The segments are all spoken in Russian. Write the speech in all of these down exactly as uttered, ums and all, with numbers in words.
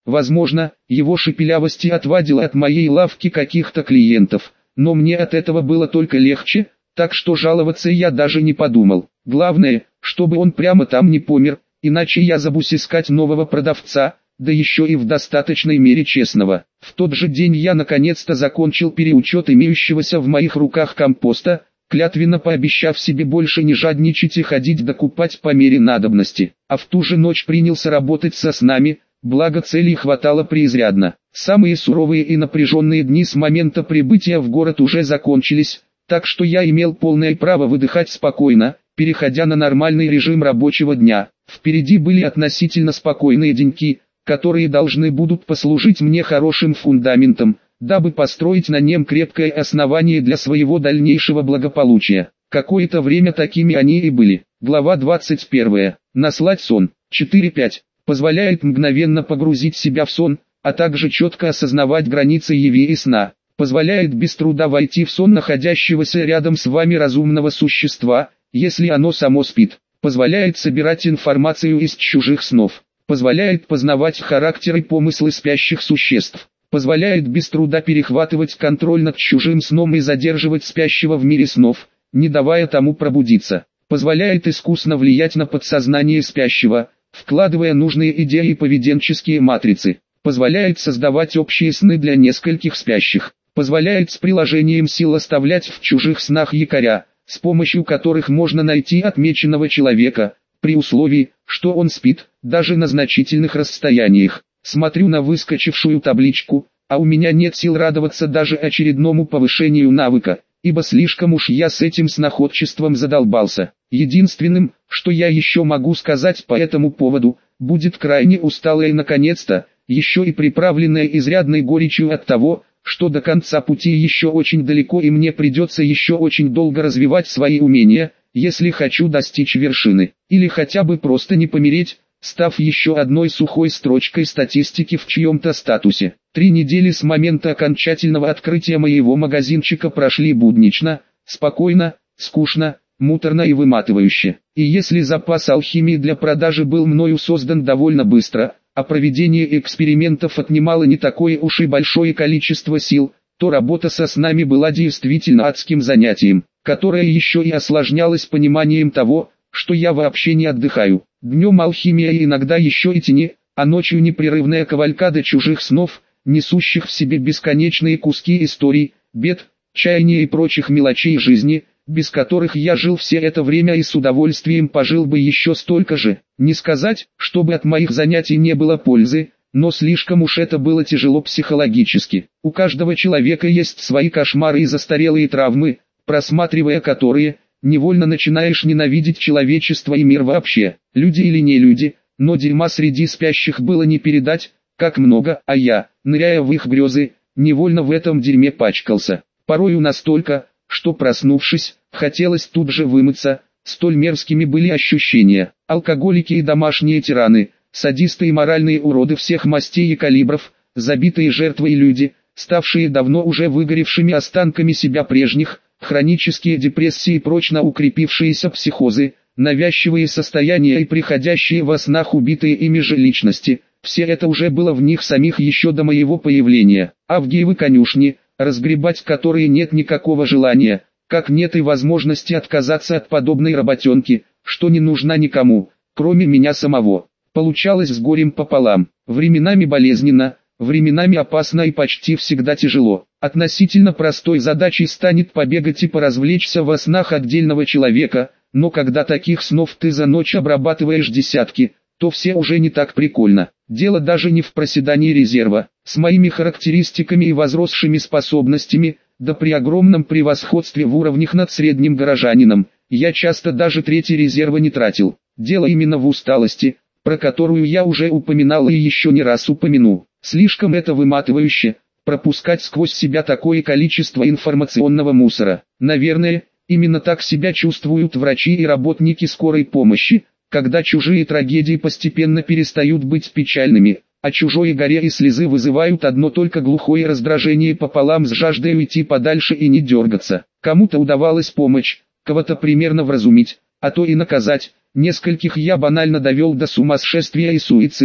Возможно, его шепелявости отвадило от моей лавки каких-то клиентов, но мне от этого было только легче, так что жаловаться я даже не подумал. Главное, чтобы он прямо там не помер, иначе я забусь искать нового продавца, да еще и в достаточной мере честного. В тот же день я наконец-то закончил переучет имеющегося в моих руках компоста, клятвенно пообещав себе больше не жадничать и ходить докупать по мере надобности. А в ту же ночь принялся работать со снами, благо целей хватало преизрядно. Самые суровые и напряженные дни с момента прибытия в город уже закончились, так что я имел полное право выдыхать спокойно, переходя на нормальный режим рабочего дня. Впереди были относительно спокойные деньки, которые должны будут послужить мне хорошим фундаментом, дабы построить на нем крепкое основание для своего дальнейшего благополучия. Какое-то время такими они и были. Глава двадцать первая. Наслать сон. четыре пять. Позволяет мгновенно погрузить себя в сон, а также четко осознавать границы яви и сна. Позволяет без труда войти в сон находящегося рядом с вами разумного существа, если оно само спит. Позволяет собирать информацию из чужих снов. Позволяет познавать характер и помыслы спящих существ. Позволяет без труда перехватывать контроль над чужим сном и задерживать спящего в мире снов, не давая тому пробудиться. Позволяет искусно влиять на подсознание спящего, вкладывая нужные идеи и поведенческие матрицы. Позволяет создавать общие сны для нескольких спящих. Позволяет с приложением сил оставлять в чужих снах якоря, с помощью которых можно найти отмеченного человека, при условии, что он спит, даже на значительных расстояниях. Смотрю на выскочившую табличку, а у меня нет сил радоваться даже очередному повышению навыка, ибо слишком уж я с этим сноходчеством задолбался. Единственным, что я еще могу сказать по этому поводу, будет крайне усталое и наконец-то, еще и приправленное изрядной горечью от того, что до конца пути еще очень далеко и мне придется еще очень долго развивать свои умения, если хочу достичь вершины, или хотя бы просто не помереть, став еще одной сухой строчкой статистики в чьем-то статусе. Три недели с момента окончательного открытия моего магазинчика прошли буднично, спокойно, скучно, муторно и выматывающе. И если запас алхимии для продажи был мною создан довольно быстро, а проведение экспериментов отнимало не такое уж и большое количество сил, то работа со снами была действительно адским занятием, которое еще и осложнялось пониманием того, что я вообще не отдыхаю. Днем алхимия и иногда еще и тени, а ночью непрерывная кавалькада чужих снов, несущих в себе бесконечные куски историй, бед, чаяния и прочих мелочей жизни, без которых я жил все это время и с удовольствием пожил бы еще столько же. Не сказать, чтобы от моих занятий не было пользы, но слишком уж это было тяжело психологически. У каждого человека есть свои кошмары и застарелые травмы, просматривая которые, невольно начинаешь ненавидеть человечество и мир вообще. Люди или не люди, но дерьма среди спящих было не передать, как много, а я, ныряя в их грезы, невольно в этом дерьме пачкался. Порою настолько, что проснувшись, хотелось тут же вымыться, столь мерзкими были ощущения. Алкоголики и домашние тираны, садисты и моральные уроды всех мастей и калибров, забитые жертвой люди, ставшие давно уже выгоревшими останками себя прежних, хронические депрессии и прочно укрепившиеся психозы, навязчивые состояния и приходящие во снах убитые ими же личности, все это уже было в них самих еще до моего появления. Авгиевы конюшни, разгребать которые нет никакого желания, как нет и возможности отказаться от подобной работенки, что не нужна никому, кроме меня самого. Получалось с горем пополам, временами болезненно, временами опасно и почти всегда тяжело. Относительно простой задачей станет побегать и поразвлечься во снах отдельного человека, но когда таких снов ты за ночь обрабатываешь десятки, то все уже не так прикольно. Дело даже не в проседании резерва. С моими характеристиками и возросшими способностями, да при огромном превосходстве в уровнях над средним горожанином, я часто даже трети резерва не тратил. Дело именно в усталости, про которую я уже упоминал и еще не раз упомяну. Слишком это выматывающе, пропускать сквозь себя такое количество информационного мусора. Наверное, именно так себя чувствуют врачи и работники скорой помощи, когда чужие трагедии постепенно перестают быть печальными, а чужое горе и слезы вызывают одно только глухое раздражение пополам с жаждой уйти подальше и не дергаться. Кому-то удавалось помочь, кого-то примерно вразумить, а то и наказать. Нескольких я банально довел до сумасшествия и суицида,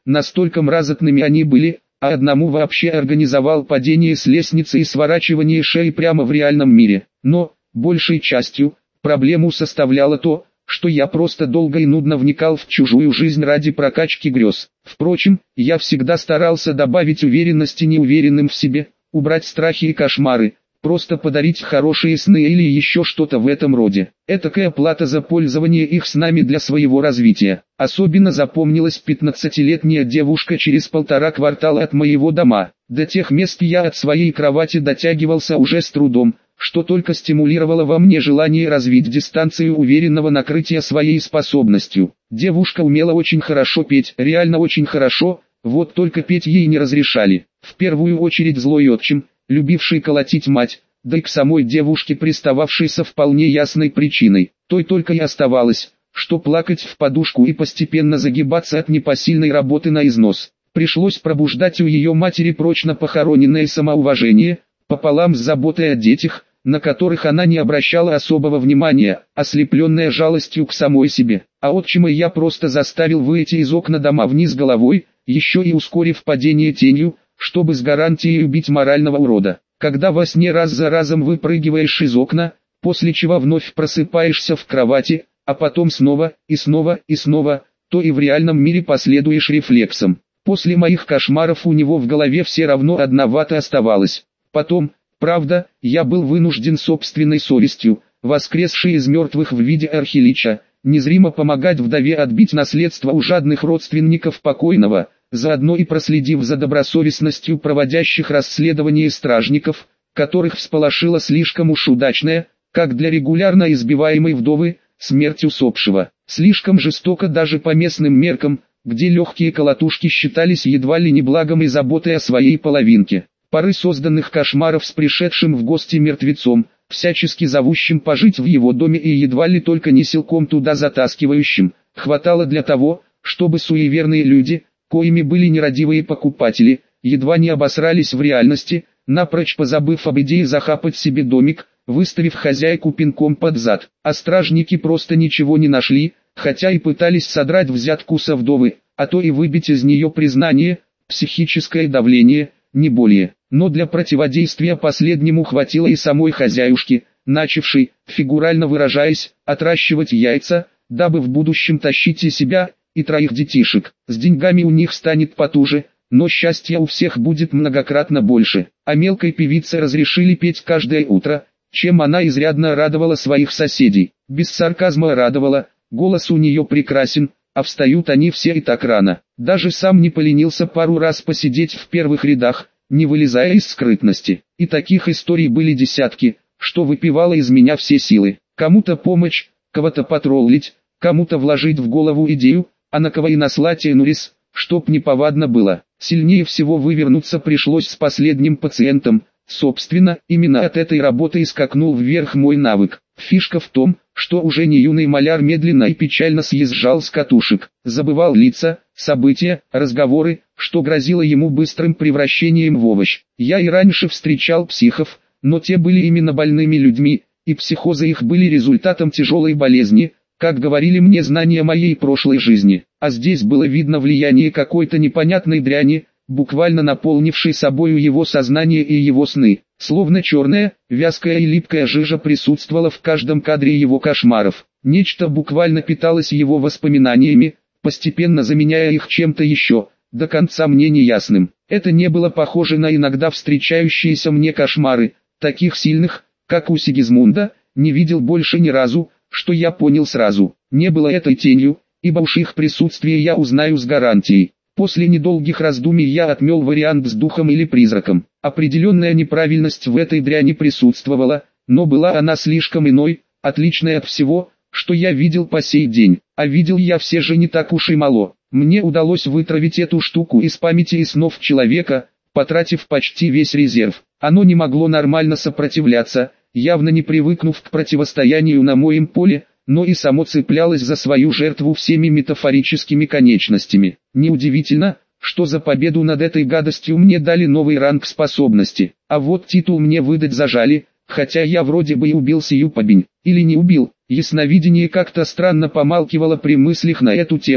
настолько мразотными они были, а одному вообще организовал падение с лестницы и сворачивание шеи прямо в реальном мире. Но, большей частью, проблему составляло то, что я просто долго и нудно вникал в чужую жизнь ради прокачки грез. Впрочем, я всегда старался добавить уверенности неуверенным в себе, убрать страхи и кошмары, просто подарить хорошие сны или еще что-то в этом роде. Этакая плата за пользование их снами для своего развития. Особенно запомнилась пятнадцатилетняя девушка через полтора квартала от моего дома. До тех мест я от своей кровати дотягивался уже с трудом, что только стимулировало во мне желание развить дистанцию уверенного накрытия своей способностью. Девушка умела очень хорошо петь, реально очень хорошо, вот только петь ей не разрешали. В первую очередь злой отчим, любивший колотить мать, да и к самой девушке пристававшей со вполне ясной причиной. Той только и оставалось, что плакать в подушку и постепенно загибаться от непосильной работы на износ. Пришлось пробуждать у ее матери прочно похороненное самоуважение, пополам с заботой о детях, на которых она не обращала особого внимания, ослепленная жалостью к самой себе. А отчима я просто заставил выйти из окна дома вниз головой, еще и ускорив падение тенью, чтобы с гарантией убить морального урода. Когда во сне раз за разом выпрыгиваешь из окна, после чего вновь просыпаешься в кровати, а потом снова, и снова, и снова, то и в реальном мире последуешь рефлексом. После моих кошмаров у него в голове все равно одна вата оставалась. Потом, правда, я был вынужден собственной совестью, воскресшей из мертвых в виде архилича, незримо помогать вдове отбить наследство у жадных родственников покойного, заодно и проследив за добросовестностью проводящих расследование стражников, которых всполошила слишком уж удачная, как для регулярно избиваемой вдовы, смерть усопшего. Слишком жестоко даже по местным меркам, где легкие колотушки считались едва ли не благом и заботой о своей половинке. Поры созданных кошмаров с пришедшим в гости мертвецом, всячески зовущим пожить в его доме и едва ли только не силком туда затаскивающим, хватало для того, чтобы суеверные люди, коими были нерадивые покупатели, едва не обосрались в реальности, напрочь позабыв об идее захапать себе домик, выставив хозяйку пинком под зад. А стражники просто ничего не нашли, хотя и пытались содрать взятку со вдовы, а то и выбить из нее признание, психическое давление, не более. Но для противодействия последнему хватило и самой хозяюшки, начавшей, фигурально выражаясь, отращивать яйца, дабы в будущем тащить и себя, и троих детишек. С деньгами у них станет потуже, но счастья у всех будет многократно больше. А мелкой певице разрешили петь каждое утро, чем она изрядно радовала своих соседей. Без сарказма радовала, голос у нее прекрасен, а встают они все и так рано. Даже сам не поленился пару раз посидеть в первых рядах, не вылезая из скрытности. И таких историй были десятки, что выпивало из меня все силы. Кому-то помочь, кого-то потроллить, кому-то вложить в голову идею, а на кого и наслать энурис, чтоб неповадно было. Сильнее всего вывернуться пришлось с последним пациентом. Собственно, именно от этой работы и скакнул вверх мой навык. Фишка в том, что уже не юный маляр медленно и печально съезжал с катушек, забывал лица, события, разговоры, что грозило ему быстрым превращением в овощ. Я и раньше встречал психов, но те были именно больными людьми, и психозы их были результатом тяжелой болезни, как говорили мне знания моей прошлой жизни. А здесь было видно влияние какой-то непонятной дряни, буквально наполнившей собою его сознание и его сны. Словно черная, вязкая и липкая жижа присутствовала в каждом кадре его кошмаров. Нечто буквально питалось его воспоминаниями, постепенно заменяя их чем-то еще, до конца мне неясным. Это не было похоже на иногда встречающиеся мне кошмары, таких сильных, как у Сигизмунда, не видел больше ни разу, что я понял сразу. Не было этой тенью, ибо уж их присутствие я узнаю с гарантией. После недолгих раздумий я отмел вариант с духом или призраком. Определенная неправильность в этой дряни присутствовала, но была она слишком иной, отличной от всего, что я видел по сей день. А видел я все же не так уж и мало. Мне удалось вытравить эту штуку из памяти и снов человека, потратив почти весь резерв. Оно не могло нормально сопротивляться, явно не привыкнув к противостоянию на моем поле, но и само цеплялось за свою жертву всеми метафорическими конечностями. Неудивительно, что за победу над этой гадостью мне дали новый ранг способности. А вот титул мне выдать зажали, хотя я вроде бы и убил сию побень. Или не убил. Ясновидение как-то странно помалкивало при мыслях на эту тему,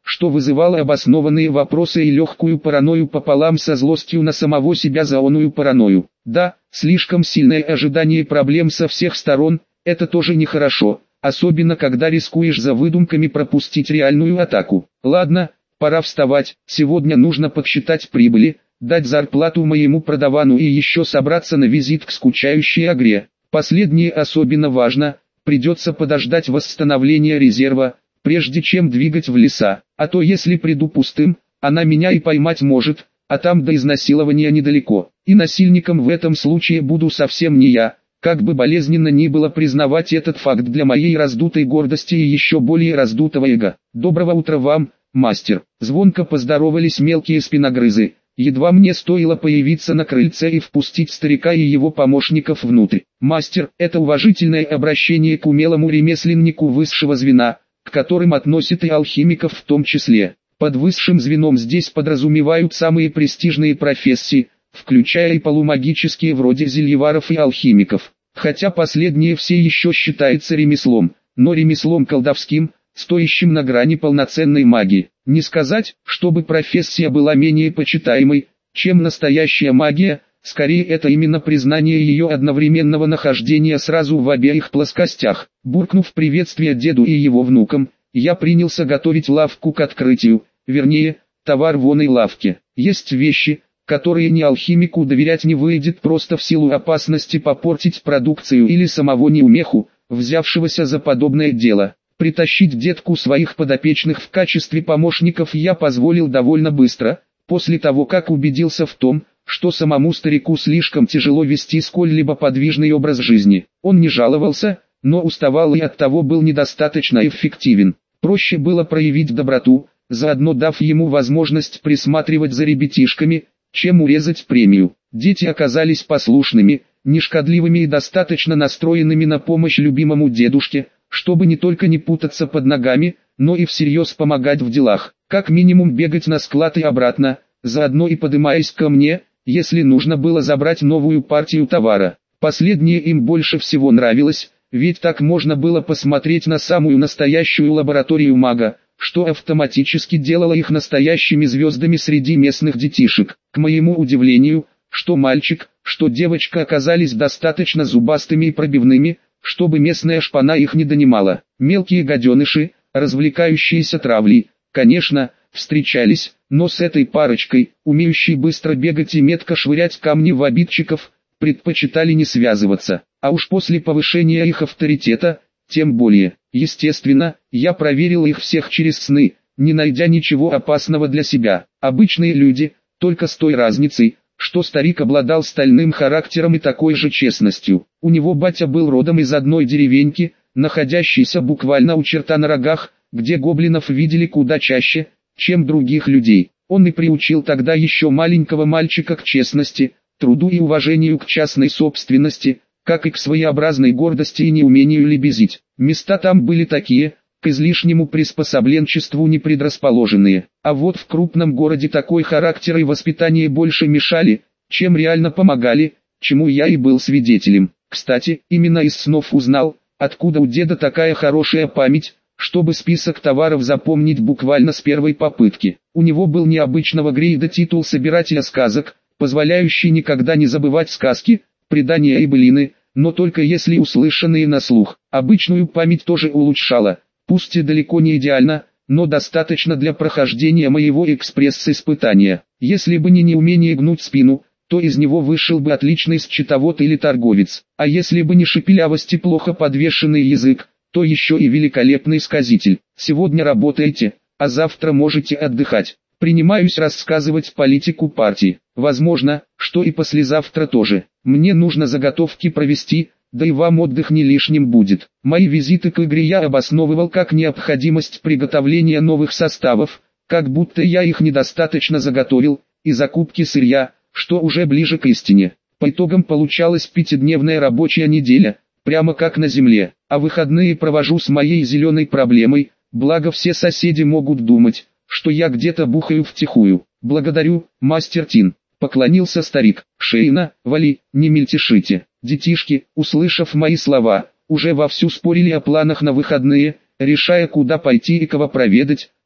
что вызывало обоснованные вопросы и легкую паранойю пополам со злостью на самого себя за оную паранойю. Да, слишком сильное ожидание проблем со всех сторон – это тоже нехорошо, особенно когда рискуешь за выдумками пропустить реальную атаку. Ладно, пора вставать, сегодня нужно подсчитать прибыли, дать зарплату моему продавану и еще собраться на визит к скучающей Агре. Последнее особенно важно, придется подождать восстановления резерва, прежде чем двигать в леса, а то если приду пустым, она меня и поймать может, а там до изнасилования недалеко, и насильником в этом случае буду совсем не я, как бы болезненно ни было признавать этот факт для моей раздутой гордости и еще более раздутого эго. Доброго утра вам, мастер. Звонко поздоровались мелкие спиногрызы. Едва мне стоило появиться на крыльце и впустить старика и его помощников внутрь. Мастер – это уважительное обращение к умелому ремесленнику высшего звена, к которым относят и алхимиков в том числе. Под высшим звеном здесь подразумевают самые престижные профессии, включая и полумагические вроде зельеваров и алхимиков. Хотя последнее все еще считается ремеслом, но ремеслом колдовским, стоящим на грани полноценной магии. Не сказать, чтобы профессия была менее почитаемой, чем настоящая магия, скорее это именно признание ее одновременного нахождения сразу в обеих плоскостях. Буркнув приветствие деду и его внукам, я принялся готовить лавку к открытию, вернее, товар в оной лавке. Есть вещи, которые ни алхимику доверять не выйдет просто в силу опасности попортить продукцию или самого неумеху, взявшегося за подобное дело. Притащить детку своих подопечных в качестве помощников я позволил довольно быстро, после того как убедился в том, что самому старику слишком тяжело вести сколь-либо подвижный образ жизни. Он не жаловался, но уставал и оттого был недостаточно эффективен. Проще было проявить доброту, заодно дав ему возможность присматривать за ребятишками, чем урезать премию. Дети оказались послушными, нешкодливыми и достаточно настроенными на помощь любимому дедушке, чтобы не только не путаться под ногами, но и всерьез помогать в делах. Как минимум бегать на склад и обратно, заодно и подымаясь ко мне, если нужно было забрать новую партию товара. Последнее им больше всего нравилось, ведь так можно было посмотреть на самую настоящую лабораторию мага, что автоматически делало их настоящими звездами среди местных детишек. К моему удивлению, что мальчик, что девочка оказались достаточно зубастыми и пробивными, чтобы местная шпана их не донимала. Мелкие гаденыши, развлекающиеся травлей, конечно, встречались, но с этой парочкой, умеющей быстро бегать и метко швырять камни в обидчиков, предпочитали не связываться, а уж после повышения их авторитета, тем более. Естественно, я проверил их всех через сны, не найдя ничего опасного для себя. Обычные люди, только с той разницей, что старик обладал стальным характером и такой же честностью. У него батя был родом из одной деревеньки, находящейся буквально у черта на рогах, где гоблинов видели куда чаще, чем других людей. Он и приучил тогда еще маленького мальчика к честности, труду и уважению к частной собственности, как и к своеобразной гордости и неумению лебезить. Места там были такие, к излишнему приспособленчеству не предрасположенные. А вот в крупном городе такой характер и воспитание больше мешали, чем реально помогали, чему я и был свидетелем. Кстати, именно из снов узнал, откуда у деда такая хорошая память, чтобы список товаров запомнить буквально с первой попытки. У него был необычного грейда титул собирателя сказок, позволяющий никогда не забывать сказки, предания и былины, но только если услышанные на слух. Обычную память тоже улучшала, пусть и далеко не идеально, но достаточно для прохождения моего экспресс-испытания. Если бы не неумение гнуть спину, то из него вышел бы отличный счетовод или торговец. А если бы не шепелявость и плохо подвешенный язык, то еще и великолепный сказитель. Сегодня работаете, а завтра можете отдыхать. Принимаюсь рассказывать политику партии. Возможно, что и послезавтра тоже. Мне нужно заготовки провести, да и вам отдых не лишним будет. Мои визиты к игре я обосновывал как необходимость приготовления новых составов, как будто я их недостаточно заготовил, и закупки сырья, что уже ближе к истине. По итогам получалась пятидневная рабочая неделя, прямо как на земле, а выходные провожу с моей зеленой проблемой, благо все соседи могут думать, что я где-то бухаю втихую. Благодарю, мастер Тин. Поклонился старик. Шейна, вали, не мельтешите. Детишки, услышав мои слова, уже вовсю спорили о планах на выходные, решая куда пойти и кого проведать,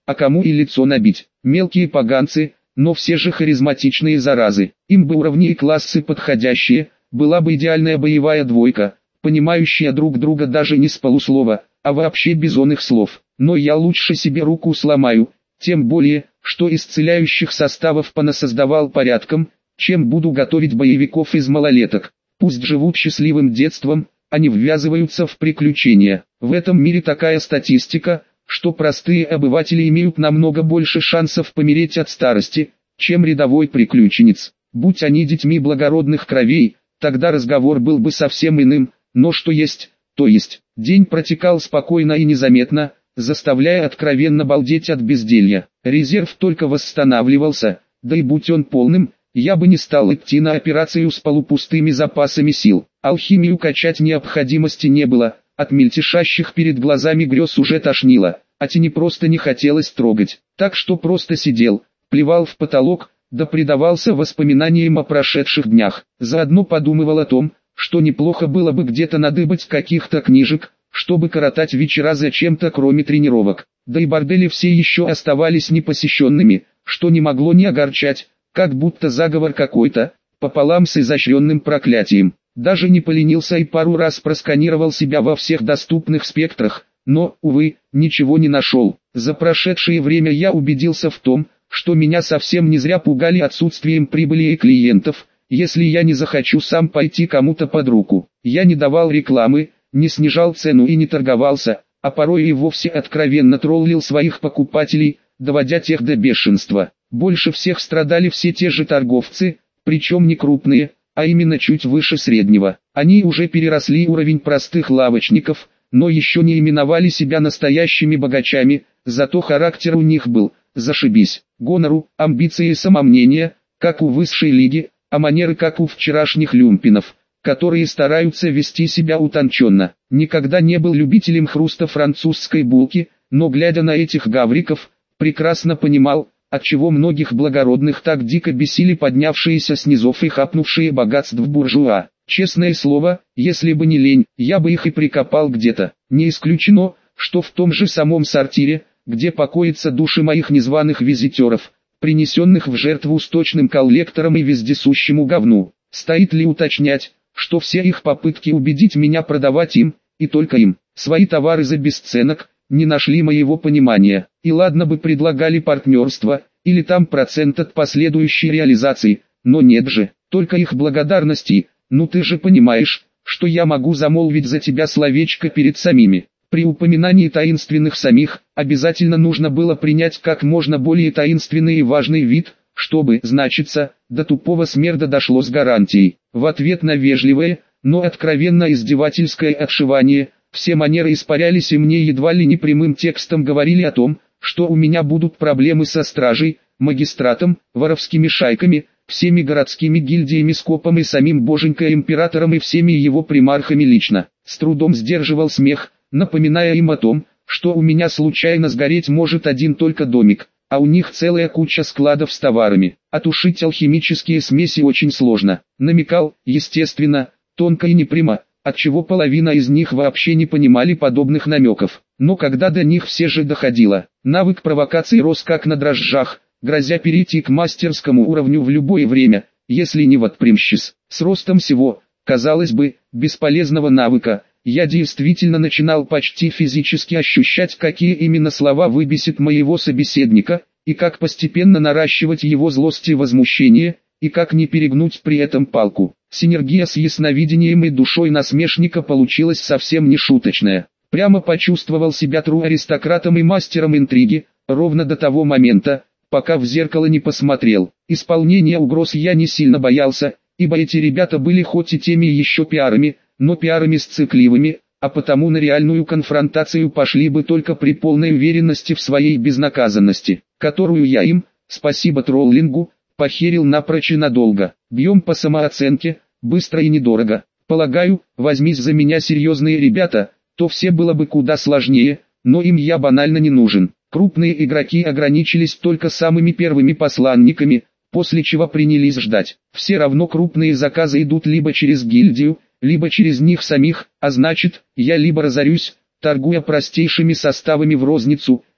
а кому и лицо набить. Мелкие поганцы, но все же харизматичные заразы. Им бы уровни и классы подходящие, была бы идеальная боевая двойка, понимающая друг друга даже не с полуслова, а вообще без оных слов. Но я лучше себе руку сломаю, тем более, что исцеляющих составов понасоздавал порядком, чем буду готовить боевиков из малолеток. Пусть живут счастливым детством, а не ввязываются в приключения. В этом мире такая статистика, что простые обыватели имеют намного больше шансов помереть от старости, чем рядовой приключенец. Будь они детьми благородных кровей, тогда разговор был бы совсем иным, но что есть, то есть. День протекал спокойно и незаметно, заставляя откровенно балдеть от безделья. Резерв только восстанавливался, да и будь он полным, я бы не стал идти на операцию с полупустыми запасами сил. Алхимию качать необходимости не было, от мельтешащих перед глазами грез уже тошнило, а тени просто не хотелось трогать. Так что просто сидел, плевал в потолок, да предавался воспоминаниям о прошедших днях. Заодно подумывал о том, что неплохо было бы где-то надыбать каких-то книжек, чтобы коротать вечера зачем-то кроме тренировок. Да и бордели все еще оставались непосещенными, что не могло не огорчать, как будто заговор какой-то, пополам с изощренным проклятием. Даже не поленился и пару раз просканировал себя во всех доступных спектрах, но, увы, ничего не нашел. За прошедшее время я убедился в том, что меня совсем не зря пугали отсутствием прибыли и клиентов, если я не захочу сам пойти кому-то под руку. Я не давал рекламы, не снижал цену и не торговался, а порой и вовсе откровенно троллил своих покупателей, доводя тех до бешенства. Больше всех страдали все те же торговцы, причем не крупные, а именно чуть выше среднего. Они уже переросли уровень простых лавочников, но еще не именовали себя настоящими богачами, зато характер у них был, зашибись. Гонору, амбиции и самомнение, как у высшей лиги, а манеры как у вчерашних люмпинов, которые стараются вести себя утонченно. Никогда не был любителем хруста французской булки, но глядя на этих гавриков, прекрасно понимал, отчего многих благородных так дико бесили поднявшиеся с низов и хапнувшие богатств буржуа. Честное слово, если бы не лень, я бы их и прикопал где-то. Не исключено, что в том же самом сортире, где покоятся души моих незваных визитеров, принесенных в жертву сточным коллекторам и вездесущему говну. Стоит ли уточнять, что все их попытки убедить меня продавать им, и только им, свои товары за бесценок, не нашли моего понимания. И ладно бы предлагали партнерство, или там процент от последующей реализации, но нет же, только их благодарности. Ну ты же понимаешь, что я могу замолвить за тебя словечко перед самими. При упоминании таинственных самих, обязательно нужно было принять как можно более таинственный и важный вид, чтобы, значится, до тупого смерда дошло с гарантией. В ответ на вежливое, но откровенно издевательское отшивание, все манеры испарялись и мне едва ли не прямым текстом говорили о том, что у меня будут проблемы со стражей, магистратом, воровскими шайками, всеми городскими гильдиями скопом и самим боженька императором и всеми его примархами лично. С трудом сдерживал смех, напоминая им о том, что у меня случайно сгореть может один только домик, а у них целая куча складов с товарами. Отушить алхимические смеси очень сложно. Намекал, естественно, тонко и непрямо, отчего половина из них вообще не понимали подобных намеков. Но когда до них все же доходило, навык провокации рос как на дрожжах, грозя перейти к мастерскому уровню в любое время, если не воспрямщись. С ростом всего, казалось бы, бесполезного навыка, я действительно начинал почти физически ощущать, какие именно слова выбесят моего собеседника, и как постепенно наращивать его злость и возмущение, и как не перегнуть при этом палку. Синергия с ясновидением и душой насмешника получилась совсем не шуточная. Прямо почувствовал себя тру аристократом и мастером интриги, ровно до того момента, пока в зеркало не посмотрел. Исполнения угроз я не сильно боялся, ибо эти ребята были хоть и теми еще пиарами, но пиарами сцикливыми, а потому на реальную конфронтацию пошли бы только при полной уверенности в своей безнаказанности, которую я им, спасибо троллингу, похерил напрочь и надолго. Бьем по самооценке, быстро и недорого. Полагаю, возьмись за меня серьезные ребята, то все было бы куда сложнее, но им я банально не нужен. Крупные игроки ограничились только самыми первыми посланниками, после чего принялись ждать. Все равно крупные заказы идут либо через гильдию, либо через них самих, а значит, я либо разорюсь, торгуя простейшими составами в розницу,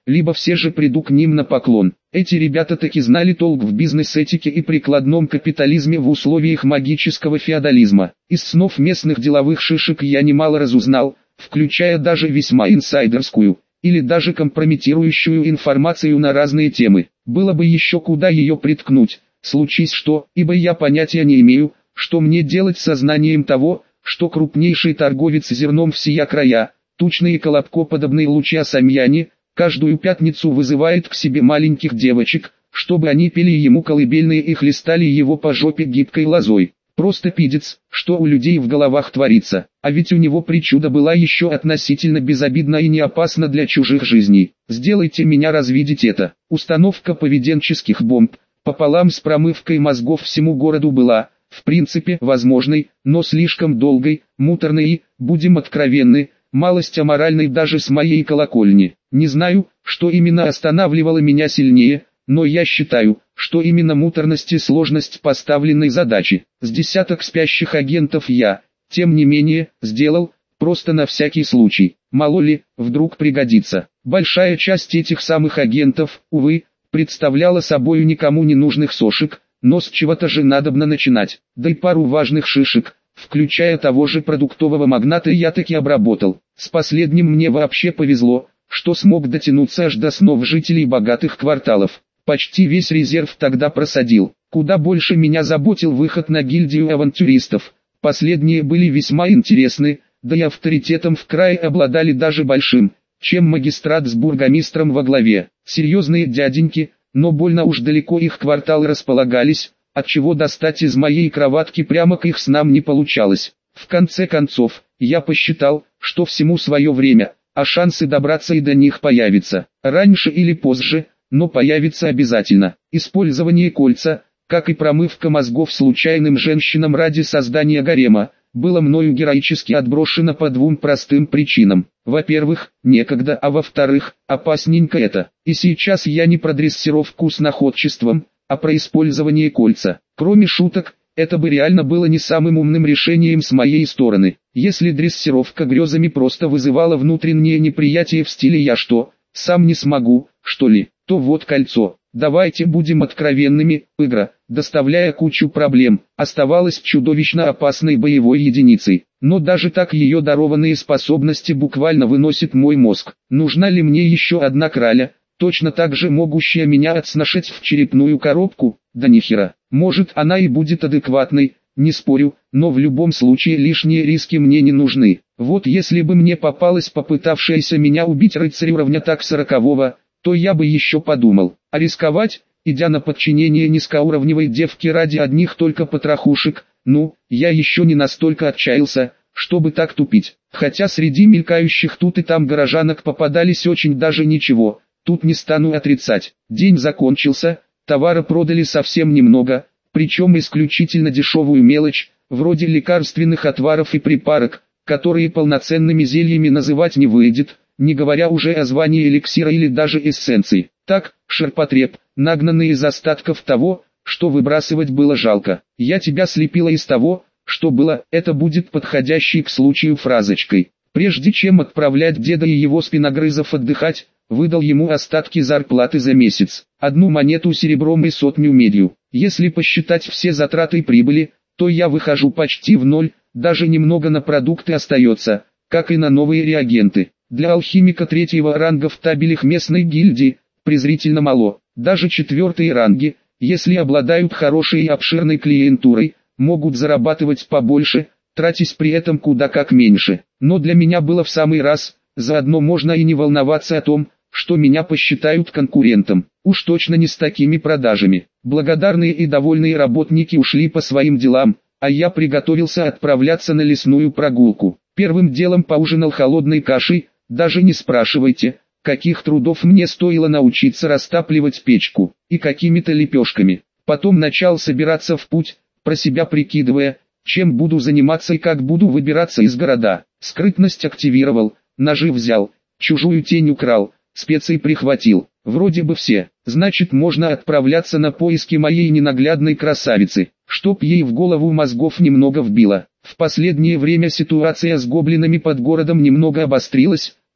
либо все же приду к ним на поклон. Эти ребята таки знали толк в бизнес-этике и прикладном капитализме в условиях магического феодализма. Из снов местных деловых шишек я немало разузнал, включая даже весьма инсайдерскую, или даже компрометирующую информацию на разные темы. Было бы еще куда ее приткнуть, случись что, ибо я понятия не имею, что мне делать со знанием того, что крупнейший торговец зерном всея края, тучные колобкоподобные луча-самьяне, каждую пятницу вызывает к себе маленьких девочек, чтобы они пели ему колыбельные и хлестали его по жопе гибкой лозой. Просто пидец, что у людей в головах творится, а ведь у него причуда была еще относительно безобидна и не опасна для чужих жизней. Сделайте меня развидеть это. Установка поведенческих бомб, пополам с промывкой мозгов всему городу была, в принципе, возможной, но слишком долгой, муторной и, будем откровенны, малость аморальной даже с моей колокольни. Не знаю, что именно останавливало меня сильнее, но я считаю, что именно муторность и сложность поставленной задачи. С десяток спящих агентов я, тем не менее, сделал, просто на всякий случай. Мало ли, вдруг пригодится. Большая часть этих самых агентов, увы, представляла собою никому не нужных сошек, но с чего-то же надобно начинать. Да и пару важных шишек, включая того же продуктового магната, я таки обработал. С последним мне вообще повезло, что смог дотянуться аж до снов жителей богатых кварталов. Почти весь резерв тогда просадил. Куда больше меня заботил выход на гильдию авантюристов. Последние были весьма интересны, да и авторитетом в крае обладали даже большим, чем магистрат с бургомистром во главе. Серьезные дяденьки, но больно уж далеко их кварталы располагались, отчего достать из моей кроватки прямо к их снам не получалось. В конце концов, я посчитал, что всему свое время, а шансы добраться и до них появятся. Раньше или позже, но появится обязательно. Использование кольца, как и промывка мозгов случайным женщинам ради создания гарема, было мною героически отброшено по двум простым причинам. Во-первых, некогда, а во-вторых, опасненько это. И сейчас я не про дрессировку с находчеством, а про использование кольца. Кроме шуток, это бы реально было не самым умным решением с моей стороны. Если дрессировка грезами просто вызывала внутреннее неприятие в стиле «я что, сам не смогу, что ли?», то вот кольцо. Давайте будем откровенными, игра, доставляя кучу проблем, оставалась чудовищно опасной боевой единицей. Но даже так ее дарованные способности буквально выносит мой мозг. Нужна ли мне еще одна краля, точно так же могущая меня отсношать в черепную коробку? Да нихера. Может, она и будет адекватной, не спорю, но в любом случае лишние риски мне не нужны. Вот если бы мне попалась попытавшаяся меня убить рыцарь уровня так сорокового, то я бы еще подумал. А рисковать, идя на подчинение низкоуровневой девке ради одних только потрохушек, ну, я еще не настолько отчаялся, чтобы так тупить. Хотя среди мелькающих тут и там горожанок попадались очень даже ничего, тут не стану отрицать. День закончился, товара продали совсем немного, причем исключительно дешевую мелочь, вроде лекарственных отваров и припарок, которые полноценными зельями называть не выйдет, не говоря уже о звании эликсира или даже эссенций. Так, ширпотреб, нагнанный из остатков того, что выбрасывать было жалко. Я тебя слепила из того, что было, это будет подходящей к случаю фразочкой. Прежде чем отправлять деда и его спиногрызов отдыхать, выдал ему остатки зарплаты за месяц. Одну монету серебром и сотню медью. Если посчитать все затраты и прибыли, то я выхожу почти в ноль, даже немного на продукты остается, как и на новые реагенты. Для алхимика третьего ранга в табелях местной гильдии презрительно мало. Даже четвертые ранги, если обладают хорошей и обширной клиентурой, могут зарабатывать побольше, тратясь при этом куда как меньше. Но для меня было в самый раз, заодно можно и не волноваться о том, что меня посчитают конкурентом. Уж точно не с такими продажами. Благодарные и довольные работники ушли по своим делам, а я приготовился отправляться на лесную прогулку. Первым делом поужинал холодной кашей. Даже не спрашивайте, каких трудов мне стоило научиться растапливать печку, и какими-то лепешками. Потом начал собираться в путь, про себя прикидывая, чем буду заниматься и как буду выбираться из города. Скрытность активировал, ножи взял, чужую тень украл, специи прихватил. Вроде бы все, значит можно отправляться на поиски моей ненаглядной красавицы, чтоб ей в голову мозгов немного вбило. В последнее время ситуация с гоблинами под городом немного обострилась,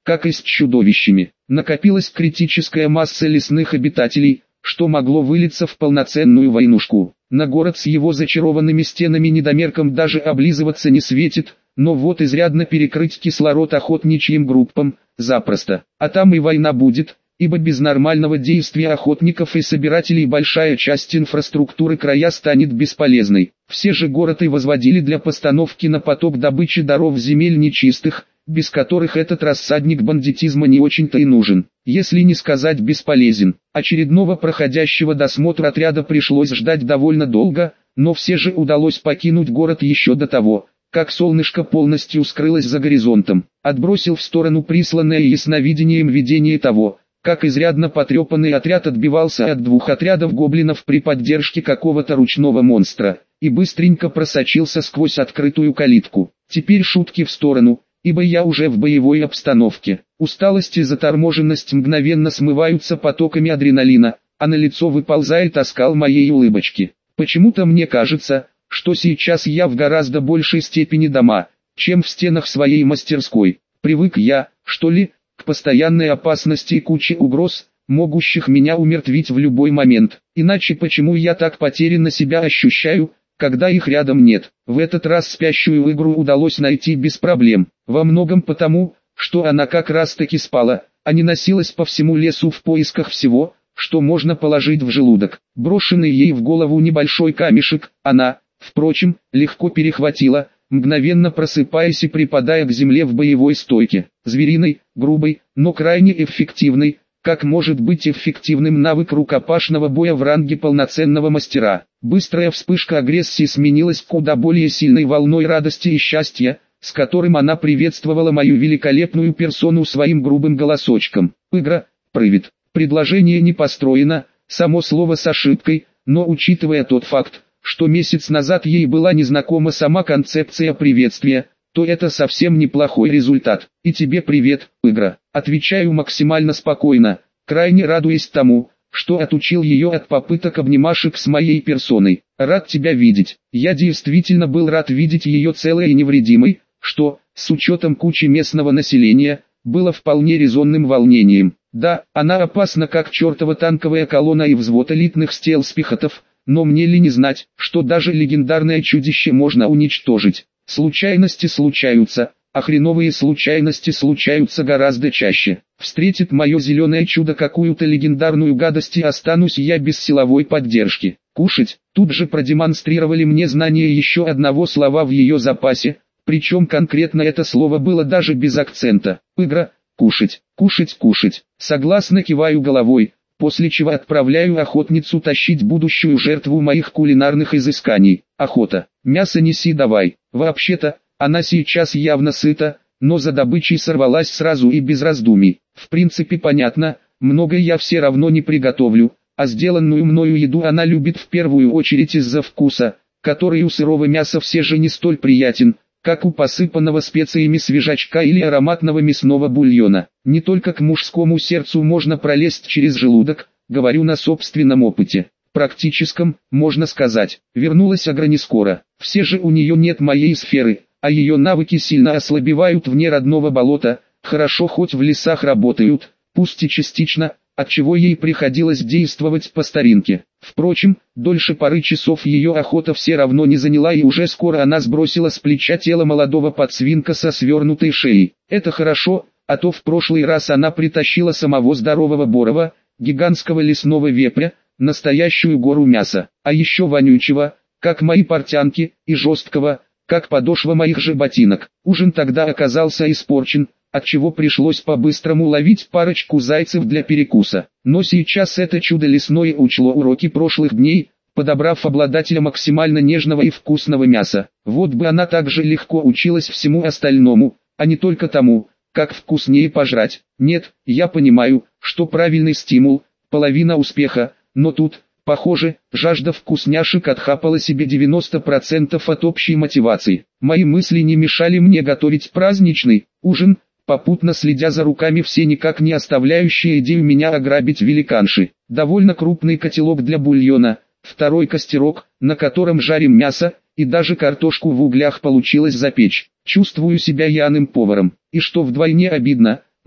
как и с чудовищами. Накопилась критическая масса лесных обитателей, что могло вылиться в полноценную войнушку. На город с его зачарованными стенами недомеркам даже облизываться не светит, но вот изрядно перекрыть кислород охотничьим группам запросто. А там и война будет, ибо без нормального действия охотников и собирателей большая часть инфраструктуры края станет бесполезной. Все же город и возводили для постановки на поток добычи даров земель нечистых, без которых этот рассадник бандитизма не очень-то и нужен, если не сказать бесполезен. Очередного проходящего досмотр отряда пришлось ждать довольно долго, но все же удалось покинуть город еще до того, как солнышко полностью скрылось за горизонтом. Отбросил в сторону присланное ясновидением видение того, как изрядно потрепанный отряд отбивался от двух отрядов гоблинов при поддержке какого-то ручного монстра, и быстренько просочился сквозь открытую калитку. Теперь шутки в сторону, ибо я уже в боевой обстановке. Усталость и заторможенность мгновенно смываются потоками адреналина, а на лицо выползает оскал моей улыбочки. Почему-то мне кажется, что сейчас я в гораздо большей степени дома, чем в стенах своей мастерской. Привык я, что ли, к постоянной опасности и куче угроз, могущих меня умертвить в любой момент. Иначе почему я так потерянно себя ощущаю, когда их рядом нет? В этот раз спящую игру удалось найти без проблем. Во многом потому, что она как раз таки спала, а не носилась по всему лесу в поисках всего, что можно положить в желудок. Брошенный ей в голову небольшой камешек, она, впрочем, легко перехватила, мгновенно просыпаясь и припадая к земле в боевой стойке. Звериной, грубой, но крайне эффективной, как может быть эффективным навык рукопашного боя в ранге полноценного мастера. Быстрая вспышка агрессии сменилась куда более сильной волной радости и счастья, с которым она приветствовала мою великолепную персону своим грубым голосочком. «Игра, привет». Предложение не построено, само слово с ошибкой, но учитывая тот факт, что месяц назад ей была незнакома сама концепция приветствия, то это совсем неплохой результат. «И тебе привет, игра», отвечаю максимально спокойно, крайне радуясь тому, что отучил ее от попыток обнимашек с моей персоной. «Рад тебя видеть». Я действительно был рад видеть ее целой и невредимой, что, с учетом кучи местного населения, было вполне резонным волнением. Да, она опасна как чертова танковая колонна и взвод элитных стелс-пехотов, но мне ли не знать, что даже легендарное чудище можно уничтожить. Случайности случаются, а хреновые случайности случаются гораздо чаще. Встретит мое зеленое чудо какую-то легендарную гадость и останусь я без силовой поддержки. Кушать, тут же продемонстрировали мне знание еще одного слова в ее запасе, причем конкретно это слово было даже без акцента. Игра, кушать, кушать, кушать. Согласно киваю головой, после чего отправляю охотницу тащить будущую жертву моих кулинарных изысканий. Охота, мясо неси давай. Вообще-то, она сейчас явно сыта, но за добычей сорвалась сразу и без раздумий. В принципе понятно, много я все равно не приготовлю, а сделанную мною еду она любит в первую очередь из-за вкуса, который у сырого мяса все же не столь приятен, как у посыпанного специями свежачка или ароматного мясного бульона. Не только к мужскому сердцу можно пролезть через желудок, говорю на собственном опыте. Практическом, можно сказать. Вернулась Агра не скоро. Все же у нее нет моей сферы, а ее навыки сильно ослабевают вне родного болота, хорошо хоть в лесах работают, пусть и частично, отчего ей приходилось действовать по старинке. Впрочем, дольше пары часов ее охота все равно не заняла и уже скоро она сбросила с плеча тело молодого подсвинка со свернутой шеей. Это хорошо, а то в прошлый раз она притащила самого здорового борова, гигантского лесного вепря, настоящую гору мяса, а еще вонючего, как мои портянки, и жесткого, как подошва моих же ботинок. Ужин тогда оказался испорчен, отчего пришлось по-быстрому ловить парочку зайцев для перекуса. Но сейчас это чудо лесное учло уроки прошлых дней, подобрав обладателя максимально нежного и вкусного мяса. Вот бы она так же легко училась всему остальному, а не только тому, как вкуснее пожрать. Нет, я понимаю, что правильный стимул – половина успеха, но тут, похоже, жажда вкусняшек отхапала себе девяносто процентов от общей мотивации. Мои мысли не мешали мне готовить праздничный ужин, попутно следя за руками все никак не оставляющие идею меня ограбить великанши. Довольно крупный котелок для бульона, второй костерок, на котором жарим мясо, и даже картошку в углях получилось запечь. Чувствую себя Яным поваром, и что вдвойне обидно,